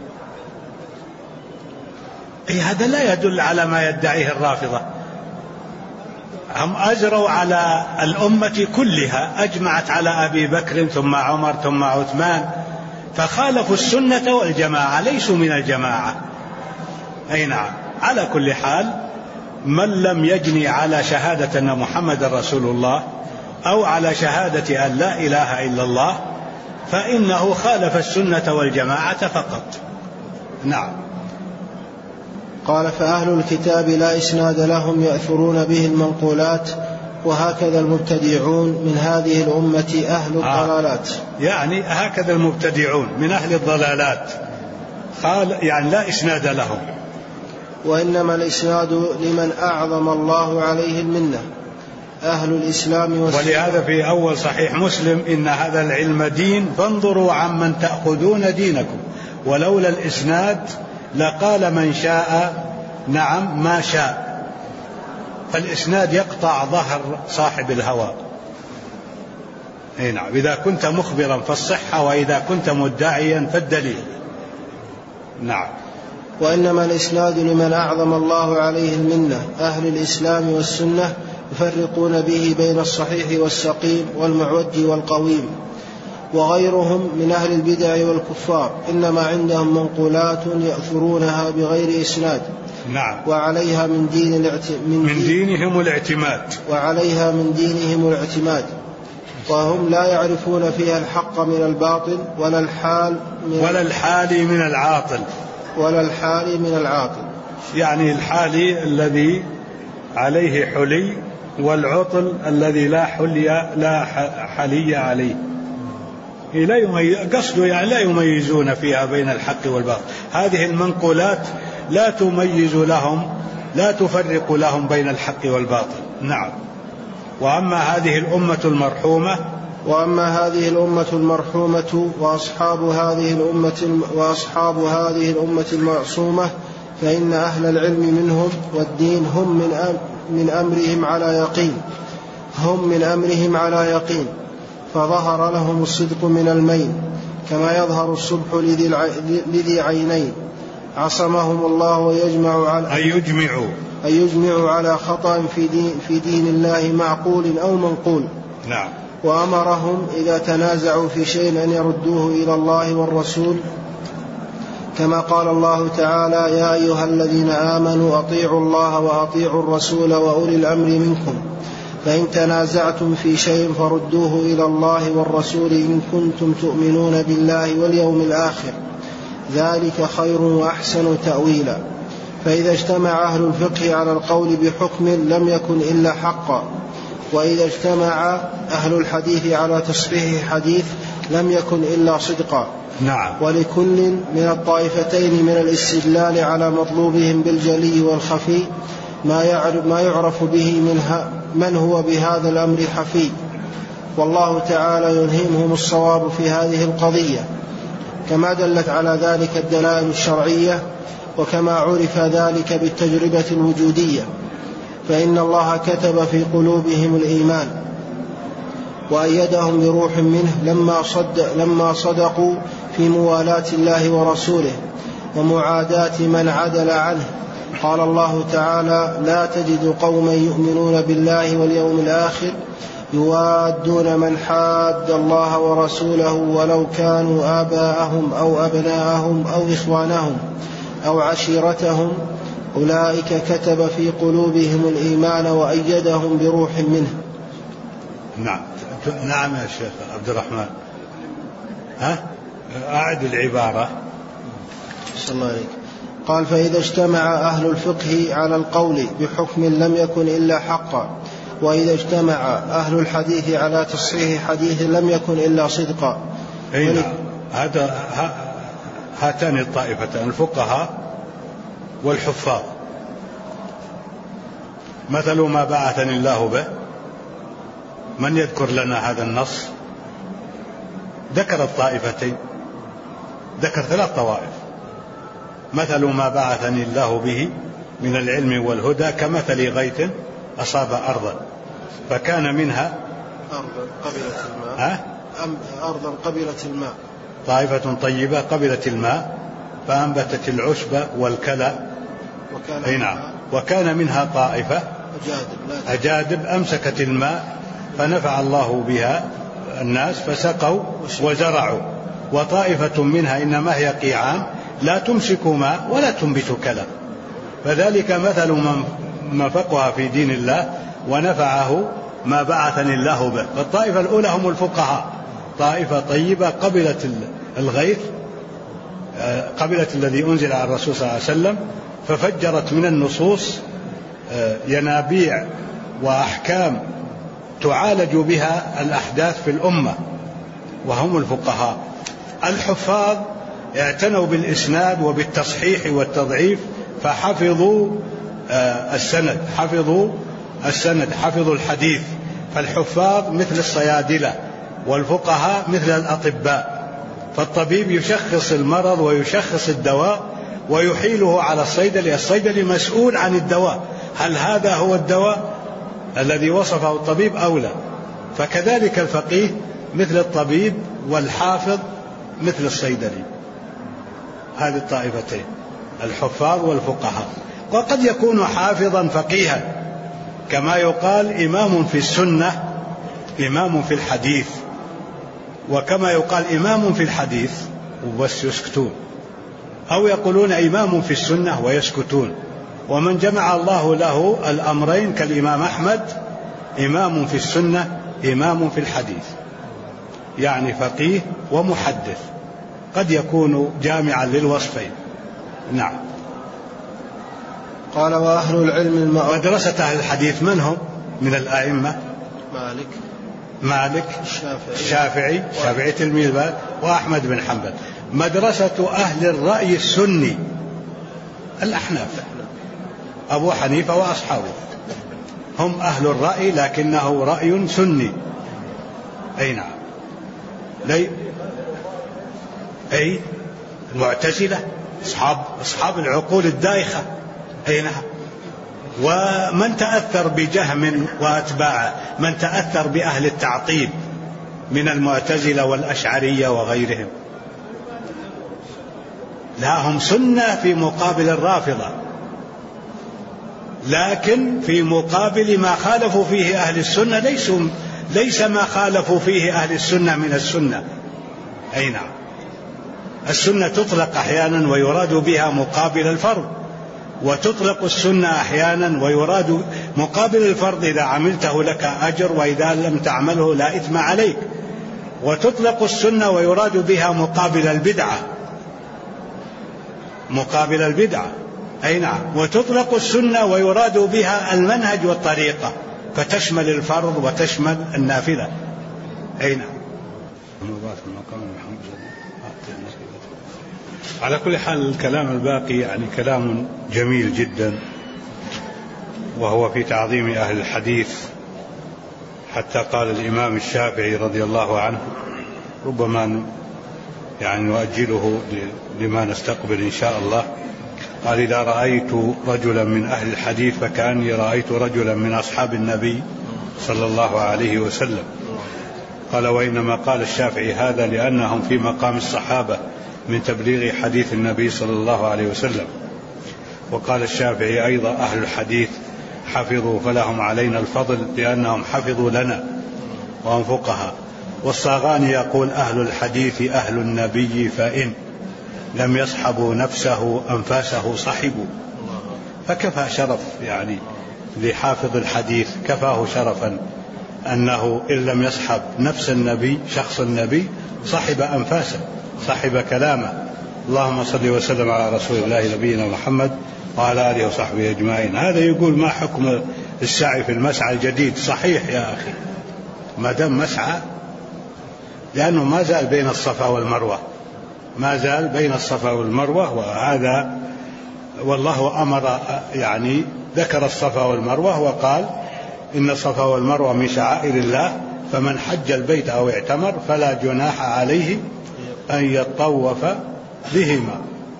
هذا لا يدل على ما يدعيه الرافضة. هم أجروا على الأمة كلها، أجمعت على أبي بكر ثم عمر ثم عثمان، فخالفوا السنة والجماعة، ليسوا من الجماعة. أي نعم. على كل حال، من لم يجني على شهادة أن محمد رسول الله أو على شهادة أن لا إله إلا الله فإنه خالف السنة والجماعة فقط. نعم.
قال: فأهل الكتاب لا إسناد لهم يأثرون به المنقولات، وهكذا المبتدعون من هذه الأمة أهل الضلالات.
يعني هكذا المبتدعون من أهل الضلالات يعني لا إسناد لهم.
وإنما الإسناد لمن أعظم الله عليه المنة، أهل الإسلام
ولهذا في أول صحيح مسلم: إن هذا العلم دين فانظروا عمن تأخذون دينكم. ولولا الإسناد لقال من شاء نعم ما شاء، فالإسناد يقطع ظهر صاحب الهوى. نعم، إذا كنت مخبرا فالصحة، وإذا كنت مدعيا فالدليل. نعم.
وإنما الإسناد لمن أعظم الله عليه المنة، أهل الإسلام والسنة يفرقون به بين الصحيح والسقيم والمعوج والقويم، وغيرهم من أهل البدع والكفار إنما عندهم منقولات يأثرونها بغير إسناد.
نعم.
وعليها من
دينهم الاعتماد.
وعليها من دينهم الاعتماد، وهم لا يعرفون فيها الحق من الباطل ولا الحال من العاطل. يعني
الحالي الذي عليه حلي، والعطل الذي لا حلي عليه. قصده يعني لا يميزون فيها بين الحق والباطل. هذه المنقولات لا تميز لهم، لا تفرق لهم بين الحق والباطل. نعم. وأما هذه الأمة المرحومة وأصحاب هذه الأمة المعصومة، فإن أهل العلم منهم والدين هم من أمرهم على يقين، فظهر لهم الصدق من المين كما يظهر الصبح لذي عينين. عصمهم الله ويجمع أن يجمعوا على خطأ في دين الله معقول أو منقول. نعم.
وأمرهم إذا تنازعوا في شيء أن يردوه إلى الله والرسول، كما قال الله تعالى: يا أيها الذين آمنوا أطيعوا الله وأطيعوا الرسول وأولي الأمر منكم، فإن تنازعتم في شيء فردوه إلى الله والرسول إن كنتم تؤمنون بالله واليوم الآخر، ذلك خير وأحسن تأويلا. فإذا اجتمع أهل الفقه على القول بحكم لم يكن إلا حقا، وإذا اجتمع أهل الحديث على تصحيح حديث لم يكن إلا صدقا.
نعم.
ولكل من الطائفتين من الاستدلال على مطلوبهم بالجلي والخفي ما يعرف به من هو بهذا الأمر حفي، والله تعالى يلهمهم الصواب في هذه القضية، كما دلت على ذلك الدلائل الشرعية، وكما عرف ذلك بالتجربة الوجودية. فإن الله كتب في قلوبهم الإيمان وأيدهم بروح منه لما صدقوا في موالاة الله ورسوله ومعاداة من عدل عنه. قال الله تعالى: لا تجد قوما يؤمنون بالله واليوم الآخر يوادون من حاد الله ورسوله ولو كانوا آباءهم أو أبناءهم أو إخوانهم أو عشيرتهم أولئك كتب في قلوبهم الإيمان وأيدهم بروح منه.
نعم يا شيخ عبد الرحمن. أعد العبارة.
صلى الله عليك. قال: فإذا اجتمع أهل الفقه على القول بحكم لم يكن إلا حقا، وإذا اجتمع أهل الحديث على تصحيح حديث لم يكن إلا صدقا.
هاتان الطائفتان الفقهاء والحفاظ. مثل ما بعثني الله به، من يذكر لنا هذا النص؟ ذكر الطائفتين، ذكر 3 طوائف. مثل ما بعثني الله به من العلم والهدى كمثل غيث أصاب أرضا فكان منها
أرضا قبلت الماء،
طائفة طيبة قبلت الماء فأنبتت العشب والكلى، وكان منها طائفة أجادب أمسكت الماء فنفع الله بها الناس فسقوا وزرعوا، وطائفة منها إنما هي قيعان لا تمسك ماء ولا تنبت كلى. فذلك مثل من فقه في دين الله ونفعه ما بعثني الله به. فالطائفة الأولى هم الفقهاء، طائفة طيبة قبلت الغيث، قبلت الذي أنزل على الرسول صلى الله عليه وسلم، ففجرت من النصوص ينابيع وأحكام تعالج بها الأحداث في الأمة، وهم الفقهاء. الحفاظ اعتنوا بالإسناد وبالتصحيح والتضعيف، فحفظوا السند، حفظوا الحديث. فالحفاظ مثل الصيادلة، والفقهاء مثل الأطباء. فالطبيب يشخص المرض ويشخص الدواء ويحيله على الصيدلي، الصيدلي مسؤول عن الدواء، هل هذا هو الدواء الذي وصفه الطبيب أو لا؟ فكذلك الفقيه مثل الطبيب، والحافظ مثل الصيدلي. هذه الطائفتين، الحفاظ والفقهاء. وقد يكون حافظا فقيها، كما يقال إمام في السنة إمام في الحديث، وكما يقال إمام في الحديث وبس يسكتون، أو يقولون إمام في السنة ويسكتون. ومن جمع الله له الأمرين كالإمام أحمد، إمام في السنة إمام في الحديث، يعني فقيه ومحدث، قد يكون جامعا للوصفين. نعم.
قال وأهل العلم
مدرسة أهل الحديث من هم من الآئمة؟ مالك الشافعي تلميذ مالك، وأحمد بن حنبل. مدرسة أهل الرأي السني الأحناف، أبو حنيفة وأصحابه هم أهل الرأي، لكنه رأي سني. أي نعم. أي المعتزلة أصحاب العقول الدائخة. أي نعم. ومن تأثر بجهم وأتباعه، من تأثر بأهل التعطيل من المعتزلة والأشعرية وغيرهم، لا هم سنة في مقابل الرافضة، لكن في مقابل ما خالفوا فيه أهل السنة ليس ما خالفوا فيه أهل السنة من السنة. أي نعم. السنة تطلق أحيانا ويراد بها مقابل الفرض، وتطلق السنة أحيانا ويراد مقابل الفرض إذا عملته لك أجر، وإذا لم تعمله لا إثم عليك. وتطلق السنة ويراد بها مقابل البدعة. أي نعم. وتطلق السنة ويراد بها المنهج والطريقة، فتشمل الفرض وتشمل النافلة. أي نعم. على كل حال الكلام الباقي يعني كلام جميل جدا، وهو في تعظيم أهل الحديث، حتى قال الإمام الشافعي رضي الله عنه، ربما يعني نؤجله لما نستقبل إن شاء الله، قال: إذا رأيت رجلا من أهل الحديث فكأني رأيت رجلا من أصحاب النبي صلى الله عليه وسلم. قال: وإنما قال الشافعي هذا لأنهم في مقام الصحابة من تبليغ حديث النبي صلى الله عليه وسلم. وقال الشافعي أيضا: أهل الحديث حفظوا فلهم علينا الفضل لأنهم حفظوا لنا وهم فقهاء. والصاغاني يقول: أهل الحديث أهل النبي فإن لم يصحبوا نفسه أنفاسه صحبوا. فكفى شرف يعني لحافظ الحديث، كفاه شرفا أنه إن لم يصحب نفس النبي شخص النبي صحب أنفاسه، صحب كلامه. اللهم صل وسلم على رسول الله نبينا محمد وعلى آله وصحبه أجمعين. هذا يقول: ما حكم السعي في المسعى الجديد؟ صحيح يا أخي، ما دام مسعى، لأنه ما زال بين الصفا والمروة، وهذا والله أمر يعني ذكر الصفا والمروة وقال: إن الصفا والمروة من شعائر الله، فمن حج البيت أو اعتمر فلا جناح عليه أن يطوف بهما.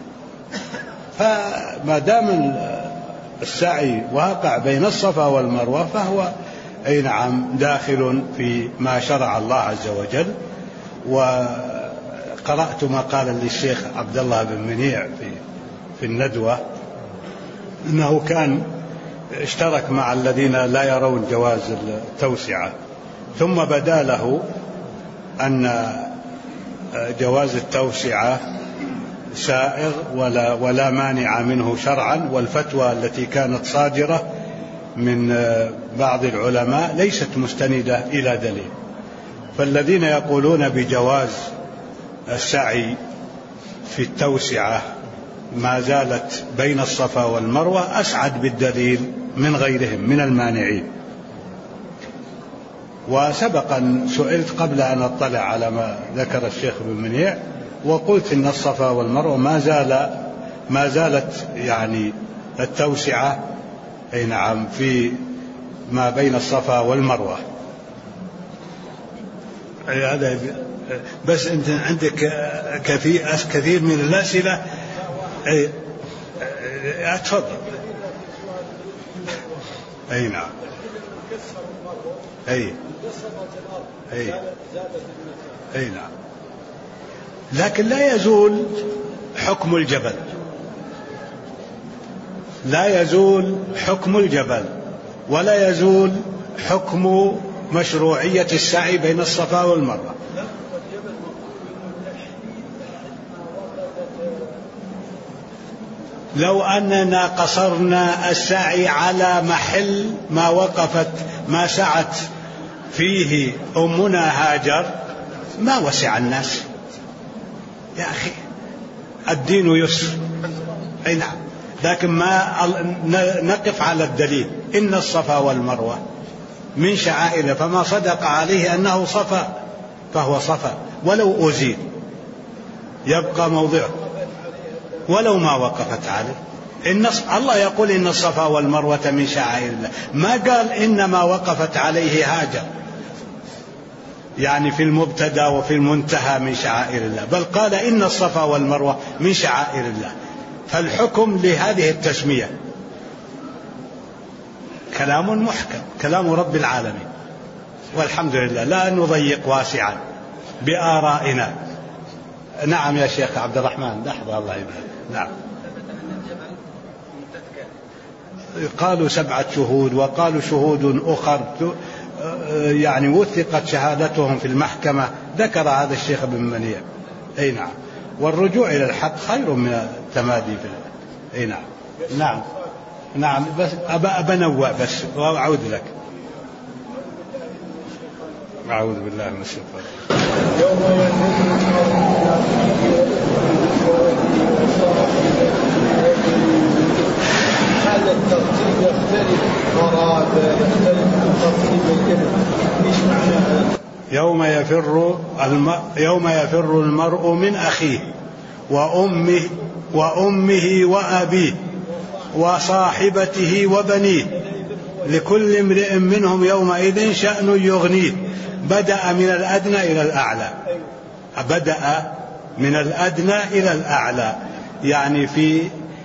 فما دام السعي واقع بين الصفا والمروة فهو أي نعم داخل في ما شرع الله عز وجل. وقرأت مقالا للشيخ عبد الله بن منيع في الندوة، أنه كان اشترك مع الذين لا يرون جواز التوسعة، ثم بدا له أن جواز التوسعة سائغ ولا مانع منه شرعا، والفتوى التي كانت صادرة من بعض العلماء ليست مستندة إلى دليل. فالذين يقولون بجواز السعي في التوسعة ما زالت بين الصفا والمروة أسعد بالدليل من غيرهم من المانعين. وسبقا سئلت قبل أن أطلع على ما ذكر الشيخ بن منيع، وقلت إن الصفا والمروة ما زالت يعني التوسعة أي نعم في ما بين الصفا والمروة. هذا بس أنت عندك كثير من الأسئلة. أتفضل. أي نعم. أي نعم. لكن لا يزول حكم الجبل، لا يزول حكم الجبل، ولا يزول حكم مشروعية السعي بين الصفا والمروة. لو أننا قصرنا السعي على محل ما وقفت ما سعت فيه أمنا هاجر ما وسع الناس يا أخي، الدين يسر. أي نعم. لكن ما نقف على الدليل، إن الصفا والمروة من شعائر، فما صدق عليه أنه صفا فهو صفا ولو أزيل يبقى موضعه ولو ما وقفت عليه. الله يقول إن الصفا والمروة من شعائر الله، ما قال إنما وقفت عليه هاجر، يعني في المبتدأ وفي المنتهى من شعائر الله، بل قال إن الصفا والمروة من شعائر الله. فالحكم لهذه التسمية كلام محكم، كلام رب العالمين، والحمد لله، لا نضيق واسعا بآرائنا. نعم يا شيخ عبد الرحمن، لحظة الله يبارك. نعم. قالوا 7 شهود، وقالوا شهود أخر يعني وثقت شهادتهم في المحكمة، ذكر هذا الشيخ ابن منيع. أي نعم. والرجوع إلى الحق خير من التمادي في. أي نعم. نعم نعم. بس أبنوع بس وأعود لك. أعوذ بالله من الشيطان.
هذا الترتيب يختلف، غرابة يختلف عن ترتيب الإبل، إيش معنى؟
يوم يفر المرء من أخيه وأمه وأبيه وصاحبته وبنيه لكل امرئ منهم يومئذ شأن يغنيه. بدأ من الأدنى إلى الأعلى، بدأ من الأدنى إلى الأعلى، يعني في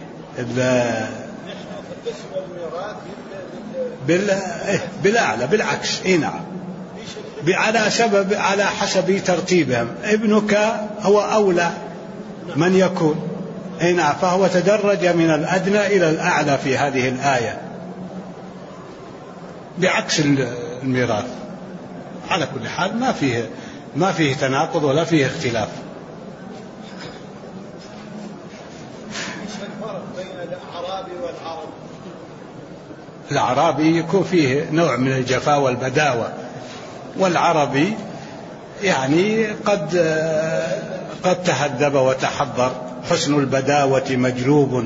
بالأعلى بالعكس. إيه نعم. على حسب ترتيبهم. ابنك هو أولى من يكون. إيه نعم. فهو تدرج من الأدنى إلى الأعلى في هذه الآية بعكس الميراث. على كل حال ما فيه تناقض ولا فيه اختلاف. الأعرابي يكون فيه نوع من الجفاء والبداوة، والعربي يعني قد تهذب وتحضر. حسن البداوة مجلوب،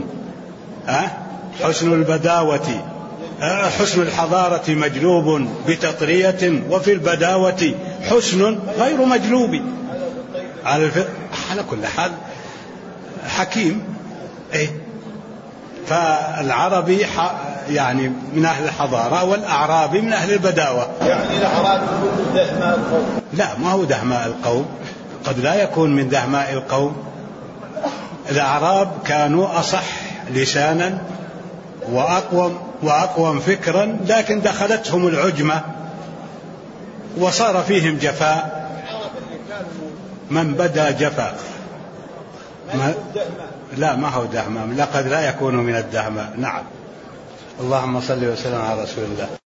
حسن الحضارة مجلوب بتطرية، وفي البداوة حسن غير مجلوب. على كل حال حكيم. فالعربي يعني من أهل الحضارة، والأعرابي من أهل البداوة.
يعني الأعرابي يكون دهماء القوم؟
لا، ما هو دهماء القوم، قد لا يكون من دهماء القوم. الأعراب كانوا أصح لسانا وأقوم فكرا، لكن دخلتهم العجمة وصار فيهم جفاء. من بدا جفاء. لا، ما هو دهماء، لقد لا يكون من الدهماء. نعم. اللهم صل وسلم على رسول الله.